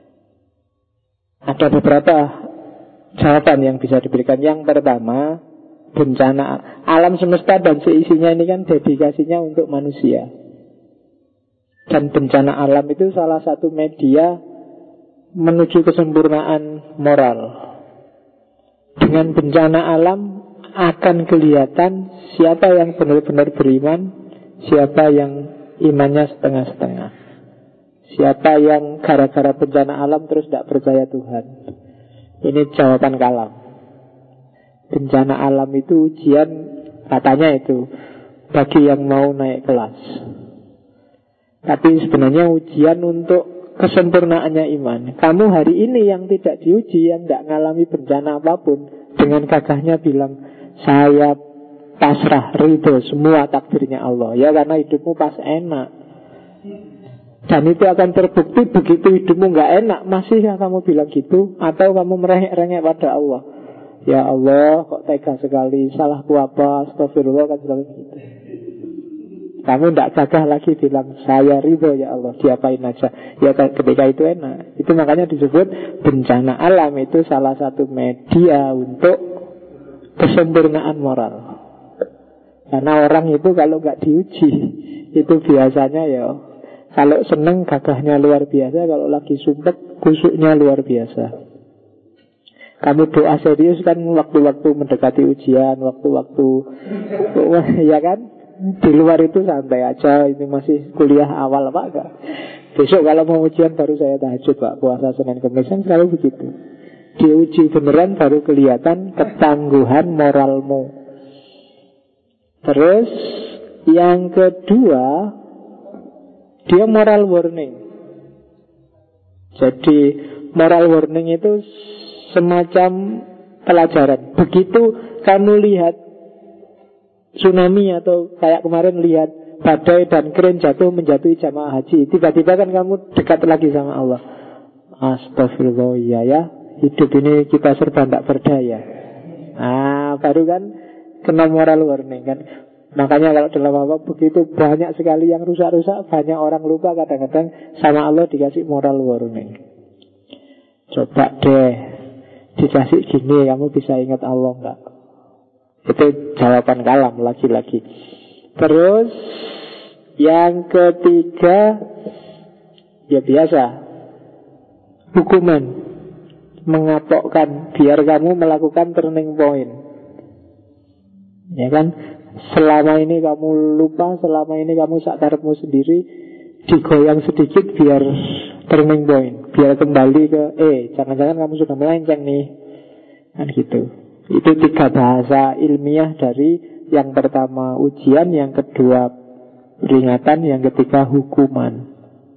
Ada beberapa jawaban yang bisa diberikan. Yang pertama, bencana alam semesta dan seisinya ini kan dedikasinya untuk manusia. Dan bencana alam itu salah satu media menuju kesempurnaan moral. Dengan bencana alam akan kelihatan siapa yang benar-benar beriman, siapa yang imannya setengah-setengah. Siapa yang gara-gara bencana alam terus tidak percaya Tuhan. Ini jawaban kalam. Bencana alam itu ujian, katanya itu bagi yang mau naik kelas. Tapi sebenarnya ujian untuk kesempurnaannya iman. Kamu hari ini yang tidak diuji, yang tidak mengalami bencana apapun, dengan gagahnya bilang, saya pasrah, ridho, semua takdirnya Allah. Ya karena hidupmu pas enak. Dan itu akan terbukti begitu hidupmu gak enak, masihkah kamu bilang gitu? Atau kamu merengek-rengek pada Allah? Ya Allah, kok tega sekali, salahku apa, astagfirullah, kan selalu gitu. Kamu tidak gagah lagi bilang, saya ridho ya Allah, diapain aja. Ya ketika itu enak. Itu makanya disebut bencana alam itu salah satu media untuk kesempurnaan moral. Karena orang itu kalau gak diuji, itu biasanya ya, kalau seneng gagahnya luar biasa, kalau lagi sumpek kusuknya luar biasa. Kamu doa serius kan waktu-waktu mendekati ujian, waktu-waktu ya kan? Di luar itu santai aja, ini masih kuliah awal Pak. Besok kalau mau ujian baru saya tahajud Pak, puasa Senin Kamis kan selalu begitu. Diuji beneran baru kelihatan ketangguhan moralmu. Terus yang kedua, dia moral warning. Jadi moral warning itu semacam pelajaran. Begitu kamu lihat tsunami atau kayak kemarin lihat badai dan kren jatuh menjatuhi jamaah haji, tiba-tiba kan kamu dekat lagi sama Allah. Astagfirullah, ya, hidup ini kita serba tidak berdaya. Baru kan kena moral warning kan. Makanya kalau dalam apa begitu banyak sekali yang rusak-rusak, banyak orang lupa, kadang-kadang sama Allah dikasih moral warning. Coba deh dikasih gini, kamu bisa ingat Allah enggak? Itu jawaban kalam lagi-lagi. Terus yang ketiga, ya biasa, hukuman, mengapokkan biar kamu melakukan turning point. Ya kan? Selama ini kamu lupa, selama ini kamu sakarepmu sendiri, digoyang sedikit biar turning point, biar kembali ke jangan-jangan kamu sudah melenceng nih. Kan gitu. Itu 3 bahasa ilmiah dari yang pertama ujian, yang kedua peringatan, yang ketiga hukuman.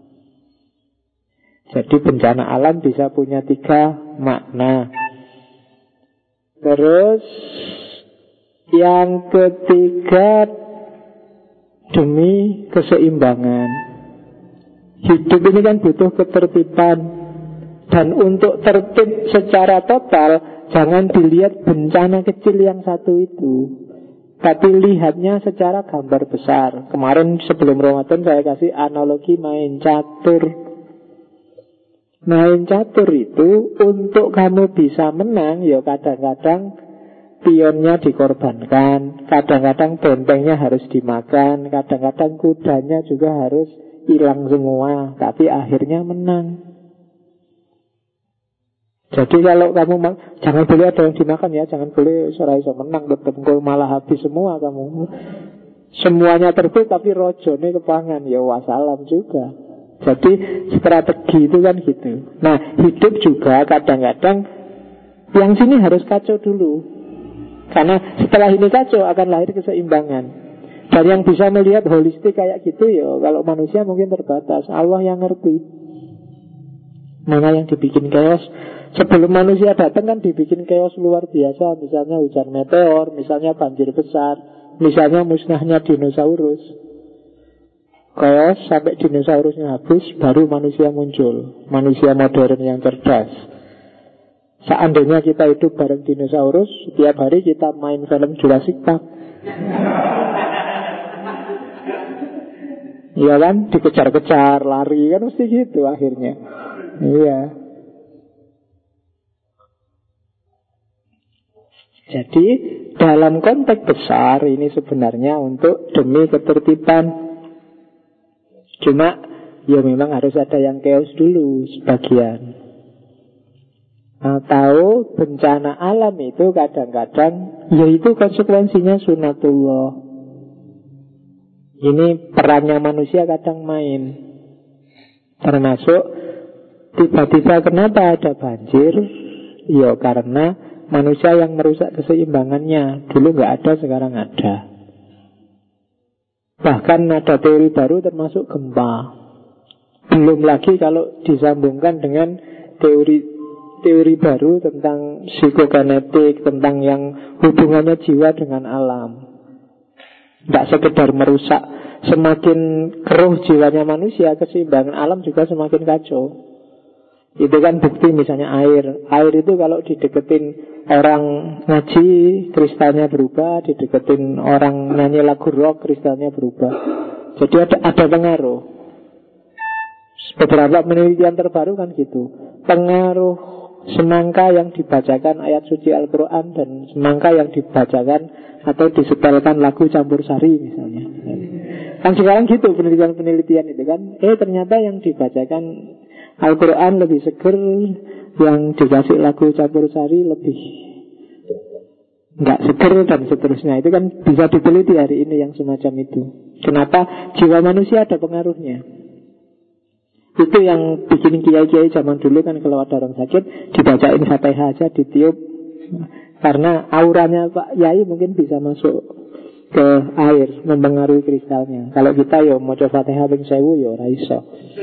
Jadi bencana alam bisa punya 3 makna. Terus yang ketiga, demi keseimbangan. Hidup ini kan butuh ketertiban. Dan untuk tertib secara total, jangan dilihat bencana kecil yang satu itu, tapi lihatnya secara gambar besar. Kemarin sebelum Ramadan saya kasih analogi main catur. Main catur itu untuk kamu bisa menang, ya kadang-kadang pionnya dikorbankan, kadang-kadang bentengnya harus dimakan, kadang-kadang kudanya juga harus hilang semua, tapi akhirnya menang. Jadi kalau kamu jangan boleh ada yang dimakan ya, jangan boleh serai menang, tetap malah habis semua kamu. Semuanya terbit tapi rojone kepangan, ya wassalam juga. Jadi strategi itu kan gitu. Nah hidup juga kadang-kadang yang sini harus kacau dulu, karena setelah ini kacau akan lahir keseimbangan. Dan yang bisa melihat holistik kayak gitu ya, kalau manusia mungkin terbatas, Allah yang ngerti mana yang dibikin chaos. Sebelum manusia datang kan dibikin chaos luar biasa. Misalnya hujan meteor, misalnya banjir besar, misalnya musnahnya dinosaurus. Chaos sampai dinosaurusnya habis, baru manusia muncul, manusia modern yang cerdas. Seandainya kita hidup bareng dinosaurus, setiap hari kita main film Jurassic Park. Iya kan, dikejar-kejar, lari, kan mesti gitu akhirnya. Iya. Jadi dalam konteks besar ini sebenarnya untuk demi ketertiban. Cuma ya memang harus ada yang chaos dulu sebagian. Atau bencana alam itu kadang-kadang yaitu konsekuensinya sunatullah. Ini perannya manusia kadang main. Termasuk tiba-tiba kenapa ada banjir? Ya karena manusia yang merusak keseimbangannya. Dulu nggak ada, sekarang ada. Bahkan ada teori baru termasuk gempa. Belum lagi kalau disambungkan dengan teori baru tentang psikokinetik, tentang yang hubungannya jiwa dengan alam. Tidak sekedar merusak, semakin keruh jiwanya manusia, keseimbangan alam juga semakin kacau. Itu kan bukti misalnya air. Air itu kalau dideketin orang ngaji, kristalnya berubah. Dideketin orang nyanyi lagu rock, kristalnya berubah. Jadi ada pengaruh. Beberapa penelitian terbaru kan gitu. Pengaruh semangka yang dibacakan ayat suci Al-Quran dan semangka yang dibacakan atau disetelkan lagu campur sari misalnya. Kan sekarang gitu penelitian-penelitian itu kan. Ternyata yang dibacakan Al-Quran lebih seger, yang dikasih lagu campur sari lebih nggak seger dan seterusnya. Itu kan bisa diteliti hari ini yang semacam itu. Kenapa? Jiwa manusia ada pengaruhnya. Itu yang bikin kiai-kiai zaman dulu kan, kalau ada orang sakit dibacain Fatihah aja, ditiup. Karena auranya Pak Yai mungkin bisa masuk ke air, mempengaruhi kristalnya. Kalau kita ya mau coba Fatihah ping 1000 ya ora iso.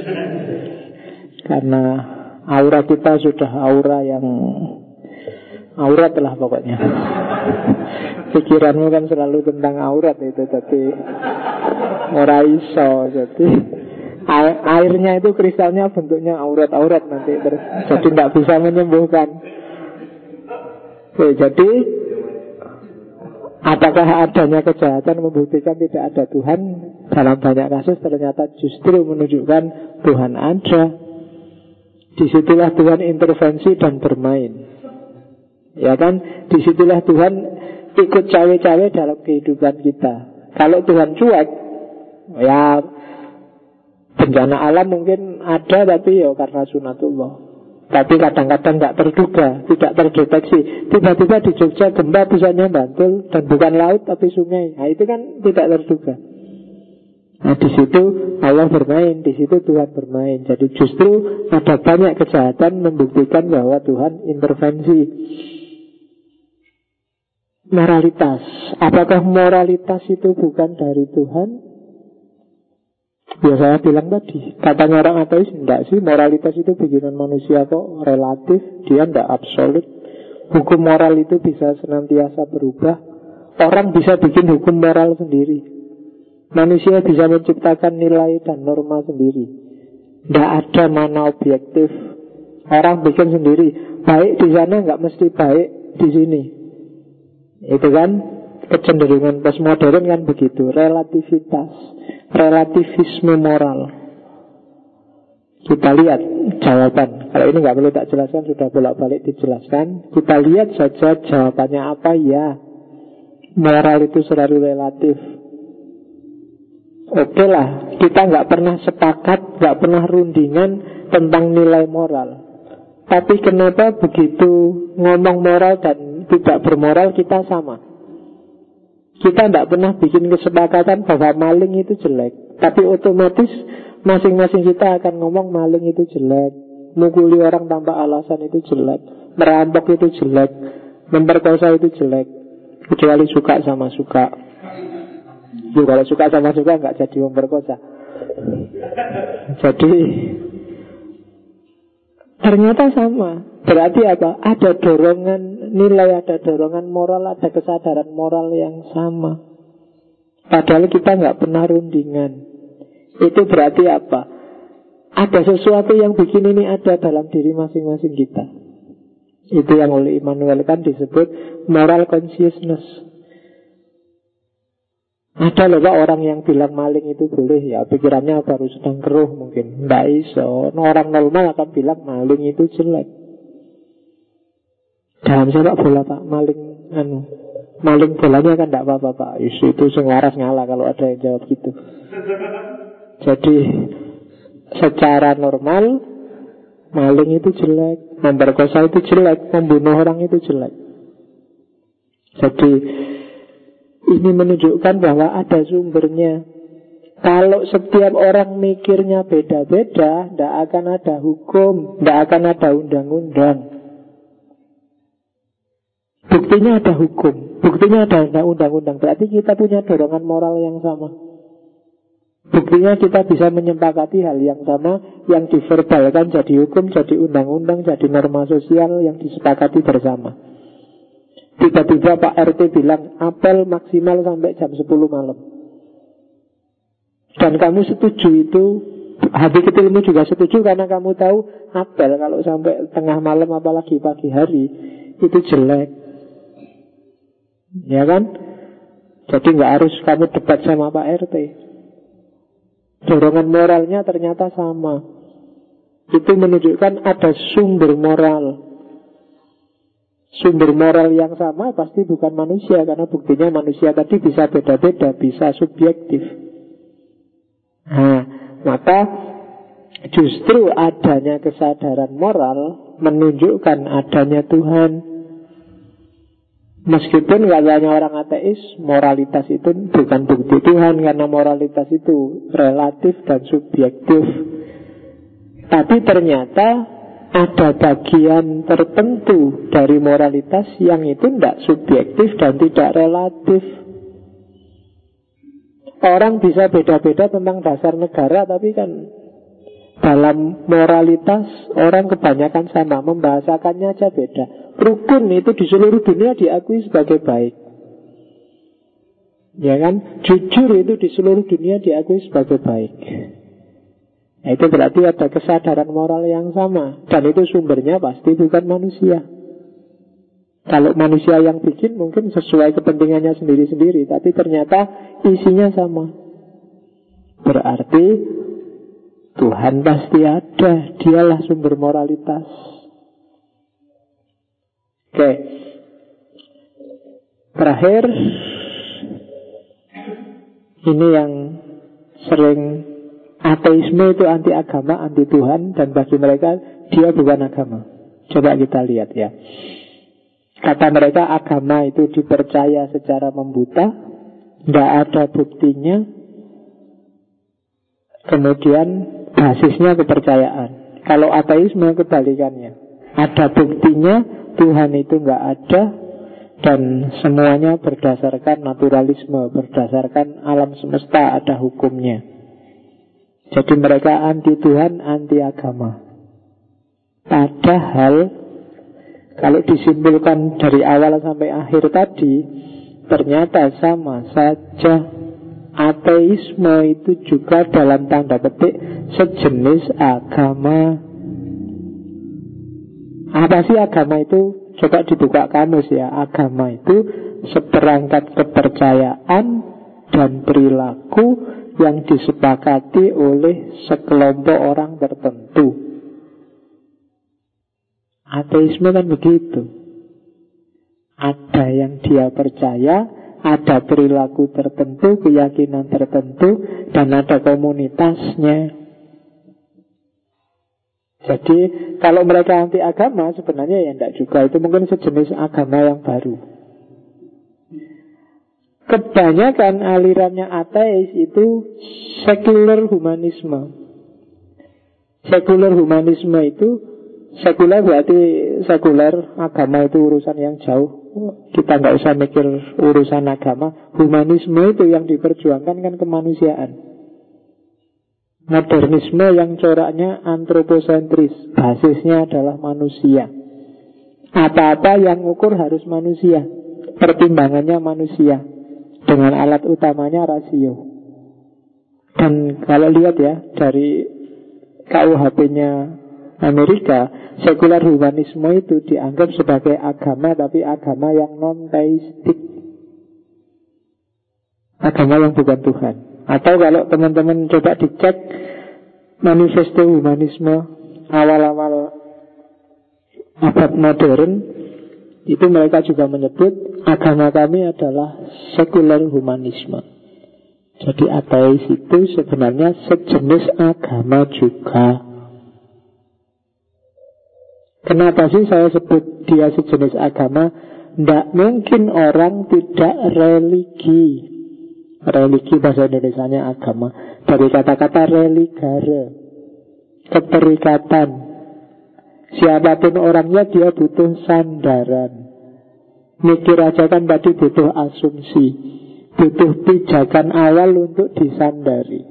Karena aura kita sudah aura yang aurat lah pokoknya. Pikiranmu kan selalu tentang aurat itu, tapi ora iso. Jadi airnya itu kristalnya bentuknya aurat-aurat nanti terus, jadi tidak bisa menyembuhkan. Oke, jadi apakah adanya kejahatan membuktikan tidak ada Tuhan? Dalam banyak kasus ternyata justru menunjukkan Tuhan ada. Disitulah Tuhan intervensi dan bermain. Ya kan? Disitulah Tuhan ikut cawe-cawe dalam kehidupan kita. Kalau Tuhan cuek, ya bencana alam mungkin ada, tapi ya karena sunatullah. Tapi kadang-kadang tidak terduga, tidak terdeteksi. Tiba-tiba di Jogja gempa, pusatnya Bantul, dan bukan laut tapi sungai. Nah itu kan tidak terduga. Nah di situ Allah bermain, di situ Tuhan bermain. Jadi justru ada banyak kejahatan membuktikan bahwa Tuhan intervensi. Moralitas, apakah moralitas itu bukan dari Tuhan? Ya saya bilang tadi, katanya orang ateis, enggak sih, moralitas itu bikinan manusia kok, relatif, dia enggak absolut. Hukum moral itu bisa senantiasa berubah. Orang bisa bikin hukum moral sendiri. Manusia bisa menciptakan nilai dan norma sendiri. Enggak ada mana objektif. Orang bikin sendiri. Baik di sana enggak mesti baik di sini. Itu kan kecenderungan postmodern kan begitu, relativitas, relativisme moral. Kita lihat jawaban. Kalau ini nggak perlu tak jelaskan, sudah bolak-balik dijelaskan. Kita lihat saja jawabannya apa. Ya, moral itu selalu relatif. Oke lah, kita nggak pernah sepakat, nggak pernah rundingan tentang nilai moral. Tapi kenapa begitu ngomong moral dan tidak bermoral kita sama? Kita tidak pernah bikin kesepakatan bahwa maling itu jelek, tapi otomatis masing-masing kita akan ngomong maling itu jelek, mukuli orang tanpa alasan itu jelek, merampok itu jelek, memperkosa itu jelek, kecuali suka sama suka. Kalau suka sama suka nggak jadi memperkosa. Jadi ternyata sama. Berarti apa? Ada dorongan nilai, ada dorongan moral, ada kesadaran moral yang sama. Padahal kita nggak pernah rundingan. Itu berarti apa? Ada sesuatu yang bikin ini ada dalam diri masing-masing kita. Itu yang oleh Immanuel Kant disebut moral consciousness. Ada loh Pak orang yang bilang maling itu boleh, ya pikirannya baru sedang keruh mungkin. Nggak iso. Orang normal akan bilang maling itu jelek. Dalam sepak bola Pak, maling bolanya kan tidak apa-apa Pak. Itu senglaras ngalah kalau ada yang jawab gitu. Jadi secara normal maling itu jelek, memperkosa itu jelek, membunuh orang itu jelek. Jadi ini menunjukkan bahwa ada sumbernya. Kalau setiap orang mikirnya beda-beda, tidak akan ada hukum, tidak akan ada undang-undang. Buktinya ada hukum, buktinya ada undang-undang. Berarti kita punya dorongan moral yang sama. Buktinya kita bisa menyepakati hal yang sama, yang diverbalkan jadi hukum, jadi undang-undang, jadi norma sosial yang disepakati bersama. Tiba-tiba Pak RT bilang apel maksimal sampai jam 10 malam. Dan kamu setuju itu, hati kecilmu juga setuju karena kamu tahu apel kalau sampai tengah malam apalagi pagi hari itu jelek. Ya kan? Jadi nggak harus kamu debat sama Pak RT. Dorongan moralnya ternyata sama. Itu menunjukkan ada sumber moral. Sumber moral yang sama pasti bukan manusia, karena buktinya manusia tadi bisa beda-beda, bisa subjektif. Nah, maka justru adanya kesadaran moral menunjukkan adanya Tuhan. Meskipun katanya orang ateis, moralitas itu bukan bukti Tuhan, karena moralitas itu relatif dan subjektif. Tapi ternyata ada bagian tertentu dari moralitas yang itu tidak subjektif dan tidak relatif. Orang bisa beda-beda tentang dasar negara, tapi kan dalam moralitas orang kebanyakan sama, membahasakannya aja beda. Rukun itu di seluruh dunia diakui sebagai baik, ya kan? Jujur itu di seluruh dunia diakui sebagai baik. Nah, itu berarti ada kesadaran moral yang sama. Dan itu sumbernya pasti bukan manusia. Kalau manusia yang bikin mungkin sesuai kepentingannya sendiri-sendiri, tapi ternyata isinya sama. Berarti Tuhan pasti ada. Dialah sumber moralitas. Oke. Terakhir, ini yang sering, ateisme itu anti agama, anti Tuhan, dan bagi mereka dia bukan agama. Coba kita lihat ya. Kata mereka agama itu dipercaya secara membuta, tidak ada buktinya, kemudian basisnya kepercayaan. Kalau ateisme kebalikannya, ada buktinya, Tuhan itu nggak ada, dan semuanya berdasarkan naturalisme, berdasarkan alam semesta, ada hukumnya. Jadi mereka anti Tuhan, anti agama. Padahal kalau disimpulkan dari awal sampai akhir tadi, ternyata sama saja. Ateisme itu juga dalam tanda petik sejenis agama. Apa sih agama itu? Coba dibuka kamus ya. Agama itu seperangkat kepercayaan dan perilaku yang disepakati oleh sekelompok orang tertentu. Ateisme kan begitu. Ada yang dia percaya, ada perilaku tertentu, keyakinan tertentu, dan ada komunitasnya. Jadi kalau mereka anti agama, sebenarnya ya tidak juga. Itu mungkin sejenis agama yang baru. Kebanyakan alirannya ateis itu sekuler humanisme. Sekuler humanisme itu, sekuler berarti sekuler, agama itu urusan yang jauh. Kita nggak usah mikir urusan agama. Humanisme itu yang diperjuangkan kan kemanusiaan. Modernisme yang coraknya antroposentris, basisnya adalah manusia. Apa-apa yang ukur harus manusia, pertimbangannya manusia, dengan alat utamanya rasio. Dan kalau lihat ya dari KUHP-nya Amerika, sekular humanisme itu dianggap sebagai agama, tapi agama yang non-teistik, agama yang bukan Tuhan. Atau kalau teman-teman coba dicek manifesto humanisme awal-awal abad modern, itu mereka juga menyebut agama kami adalah sekular humanisme. Jadi ateis itu sebenarnya sejenis agama juga. Kenapa sih saya sebut dia sejenis agama? Tidak mungkin orang tidak religi. Religi bahasa Indonesianya agama. Dari kata-kata religare, keterikatan. Siapapun orangnya dia butuh sandaran. Mikir aja kan tadi butuh asumsi, butuh pijakan awal untuk disandari.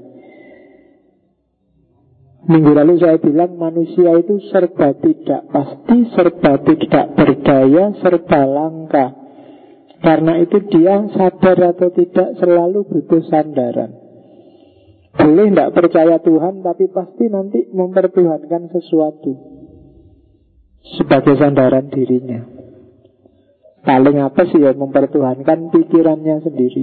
Minggu lalu saya bilang manusia itu serba tidak pasti, serba tidak berdaya, serba langka. Karena itu dia sadar atau tidak selalu butuh sandaran. Boleh tidak percaya Tuhan, tapi pasti nanti mempertuhankan sesuatu sebagai sandaran dirinya. Paling apa sih ya, mempertuhankan pikirannya sendiri.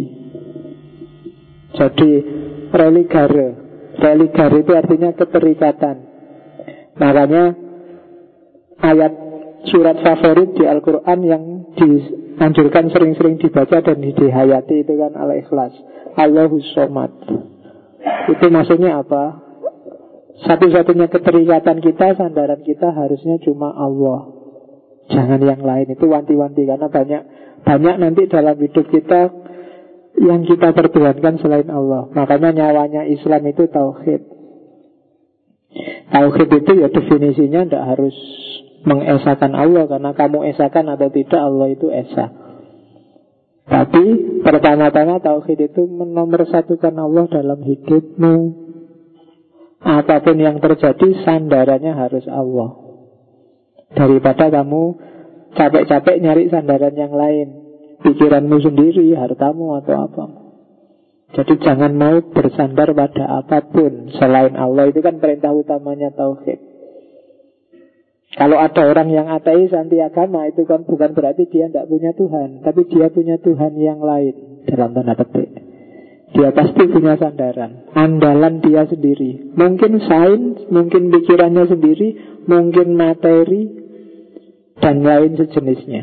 Jadi religare, religare itu artinya keterikatan. Makanya ayat surat favorit di Al-Quran yang dianjurkan sering-sering dibaca dan dihayati itu kan Al-Ikhlas, Allahus Somad. Itu maksudnya apa? Satu-satunya keterikatan kita, sandaran kita harusnya cuma Allah, jangan yang lain. Itu wanti-wanti, karena banyak nanti dalam hidup kita yang kita pertuhankan selain Allah. Makanya nyawanya Islam itu tauhid. Tauhid itu ya definisinya tidak harus mengesakan Allah, karena kamu esakan atau tidak Allah itu esa. Tapi pertama-tama tauhid itu menomorsatukan Allah dalam hidupmu. Apapun yang terjadi sandarannya harus Allah, daripada kamu capek-capek nyari sandaran yang lain, pikiranmu sendiri, hartamu atau apa. Jadi jangan mau bersandar pada apapun selain Allah. Itu kan perintah utamanya tauhid. Kalau ada orang yang ateis, anti agama, itu kan bukan berarti dia tidak punya Tuhan, tapi dia punya Tuhan yang lain, dalam tanda petik. Dia pasti punya sandaran, andalan dia sendiri. Mungkin sains, mungkin pikirannya sendiri, mungkin materi, dan lain sejenisnya.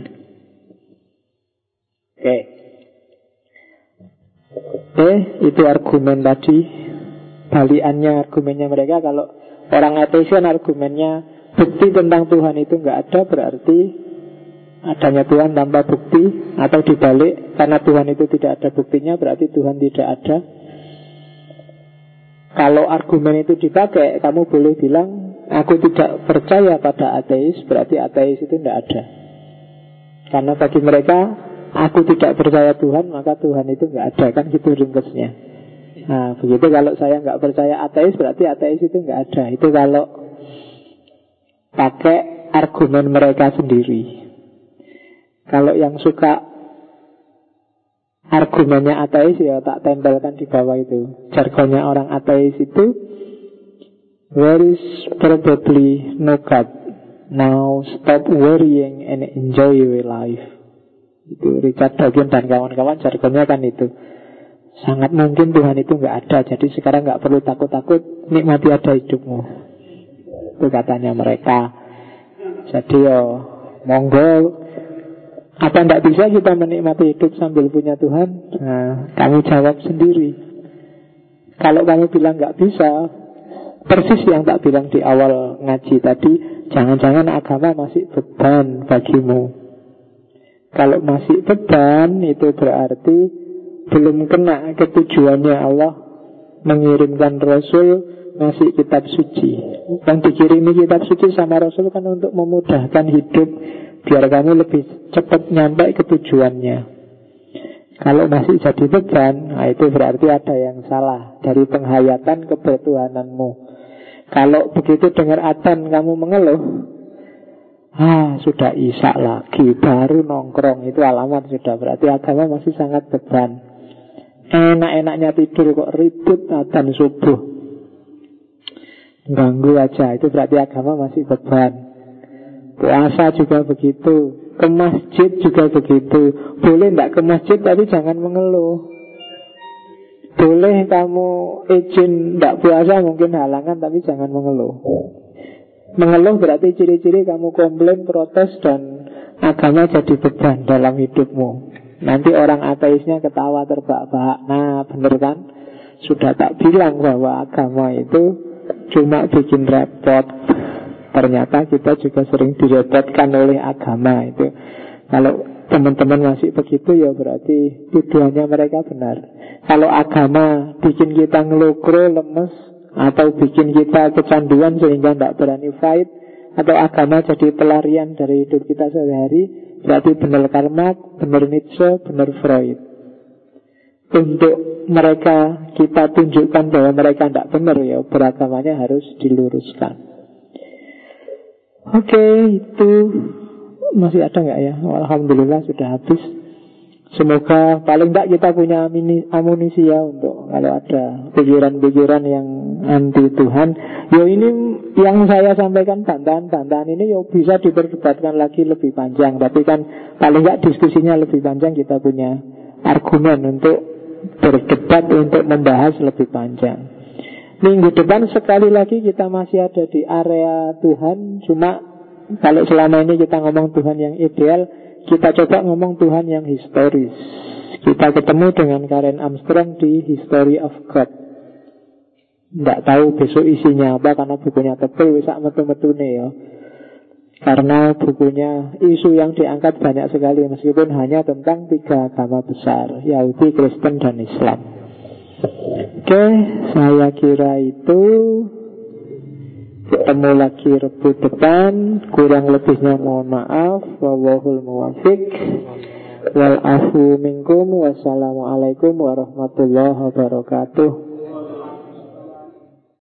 Oke, itu argumen tadi. Baliannya argumennya mereka. Kalau orang ateis kan argumennya bukti tentang Tuhan itu nggak ada, berarti adanya Tuhan tanpa bukti. Atau dibalik, karena Tuhan itu tidak ada buktinya, berarti Tuhan tidak ada. Kalau argumen itu dipakai, kamu boleh bilang aku tidak percaya pada ateis, berarti ateis itu tidak ada. Karena bagi mereka, aku tidak percaya Tuhan, maka Tuhan itu nggak ada. Kan gitu ringkasnya. Nah begitu, kalau saya nggak percaya ateis, berarti ateis itu nggak ada. Itu kalau pakai argumen mereka sendiri. Kalau yang suka argumennya ateis, ya tak tempelkan di bawah itu. Jargonnya orang ateis itu, there is probably no God. Now stop worrying and enjoy your life. Itu Richard Dawkins dan kawan-kawan, jargonnya kan itu. Sangat mungkin Tuhan itu nggak ada, jadi sekarang nggak perlu takut-takut, nikmati ada hidupmu. Itu katanya mereka. Jadi monggo, apa tidak bisa kita menikmati hidup sambil punya Tuhan? Nah, kamu jawab sendiri. Kalau kamu bilang nggak bisa, persis yang tak bilang di awal ngaji tadi, jangan-jangan agama masih beban bagimu. Kalau masih beban, itu berarti belum kena ketujuannya Allah mengirimkan Rasul, ngasih kitab suci. Yang dikirimi kitab suci sama Rasul kan untuk memudahkan hidup, biar kamu lebih cepat nyampe ke tujuannya. Kalau masih jadi beban, nah itu berarti ada yang salah dari penghayatan kebertuhananmu. Kalau begitu dengar adzan kamu mengeluh, sudah isya lagi, baru nongkrong, itu alamat sudah, berarti agama masih sangat beban. Enak-enaknya tidur kok ribut adzan subuh, ganggu aja, itu berarti agama masih beban. Puasa juga begitu, ke masjid juga begitu. Boleh tidak ke masjid, tapi jangan mengeluh. Boleh kamu izin tidak puasa, mungkin halangan, tapi jangan mengeluh. Mengeluh berarti ciri-ciri kamu komplain, protes, dan agama jadi beban dalam hidupmu. Nanti orang ateisnya ketawa terbahak-bahak. Nah bener kan, sudah tak bilang bahwa agama itu cuma bikin repot. Ternyata kita juga sering direpotkan oleh agama itu. Kalau teman-teman masih begitu, ya berarti tuduhannya mereka benar. Kalau agama bikin kita ngelokro, lemes, atau bikin kita kecanduan sehingga tidak berani fight, atau agama jadi pelarian dari hidup kita sehari-hari, berarti benar Karl Marx, benar Nietzsche, benar Freud. Untuk mereka kita tunjukkan bahwa mereka tidak benar, ya beragamanya harus diluruskan. Oke, itu masih ada nggak ya? Alhamdulillah sudah habis. Semoga paling tidak kita punya amunisi ya untuk kalau ada pikiran-pikiran yang anti Tuhan. Yo ini yang saya sampaikan, bantahan-bantahan ini yo bisa diperdebatkan lagi lebih panjang. Tapi kan paling nggak diskusinya lebih panjang, kita punya argumen untuk berdebat, untuk membahas lebih panjang. Minggu depan sekali lagi kita masih ada di area Tuhan. Cuma kalau selama ini kita ngomong Tuhan yang ideal, kita coba ngomong Tuhan yang historis. Kita ketemu dengan Karen Armstrong di History of God. Tidak tahu besok isinya apa, karena bukunya tebal, bisa metu-metune ya. Karena bukunya isu yang diangkat banyak sekali, meskipun hanya tentang 3 agama besar, Yahudi, Kristen, dan Islam. Oke, saya kira itu. Ketemu lagi Rabu depan. Kurang lebihnya mohon maaf. Wallahul muwaffiq. Wal afu minkum. Wassalamualaikum warahmatullahi wabarakatuh.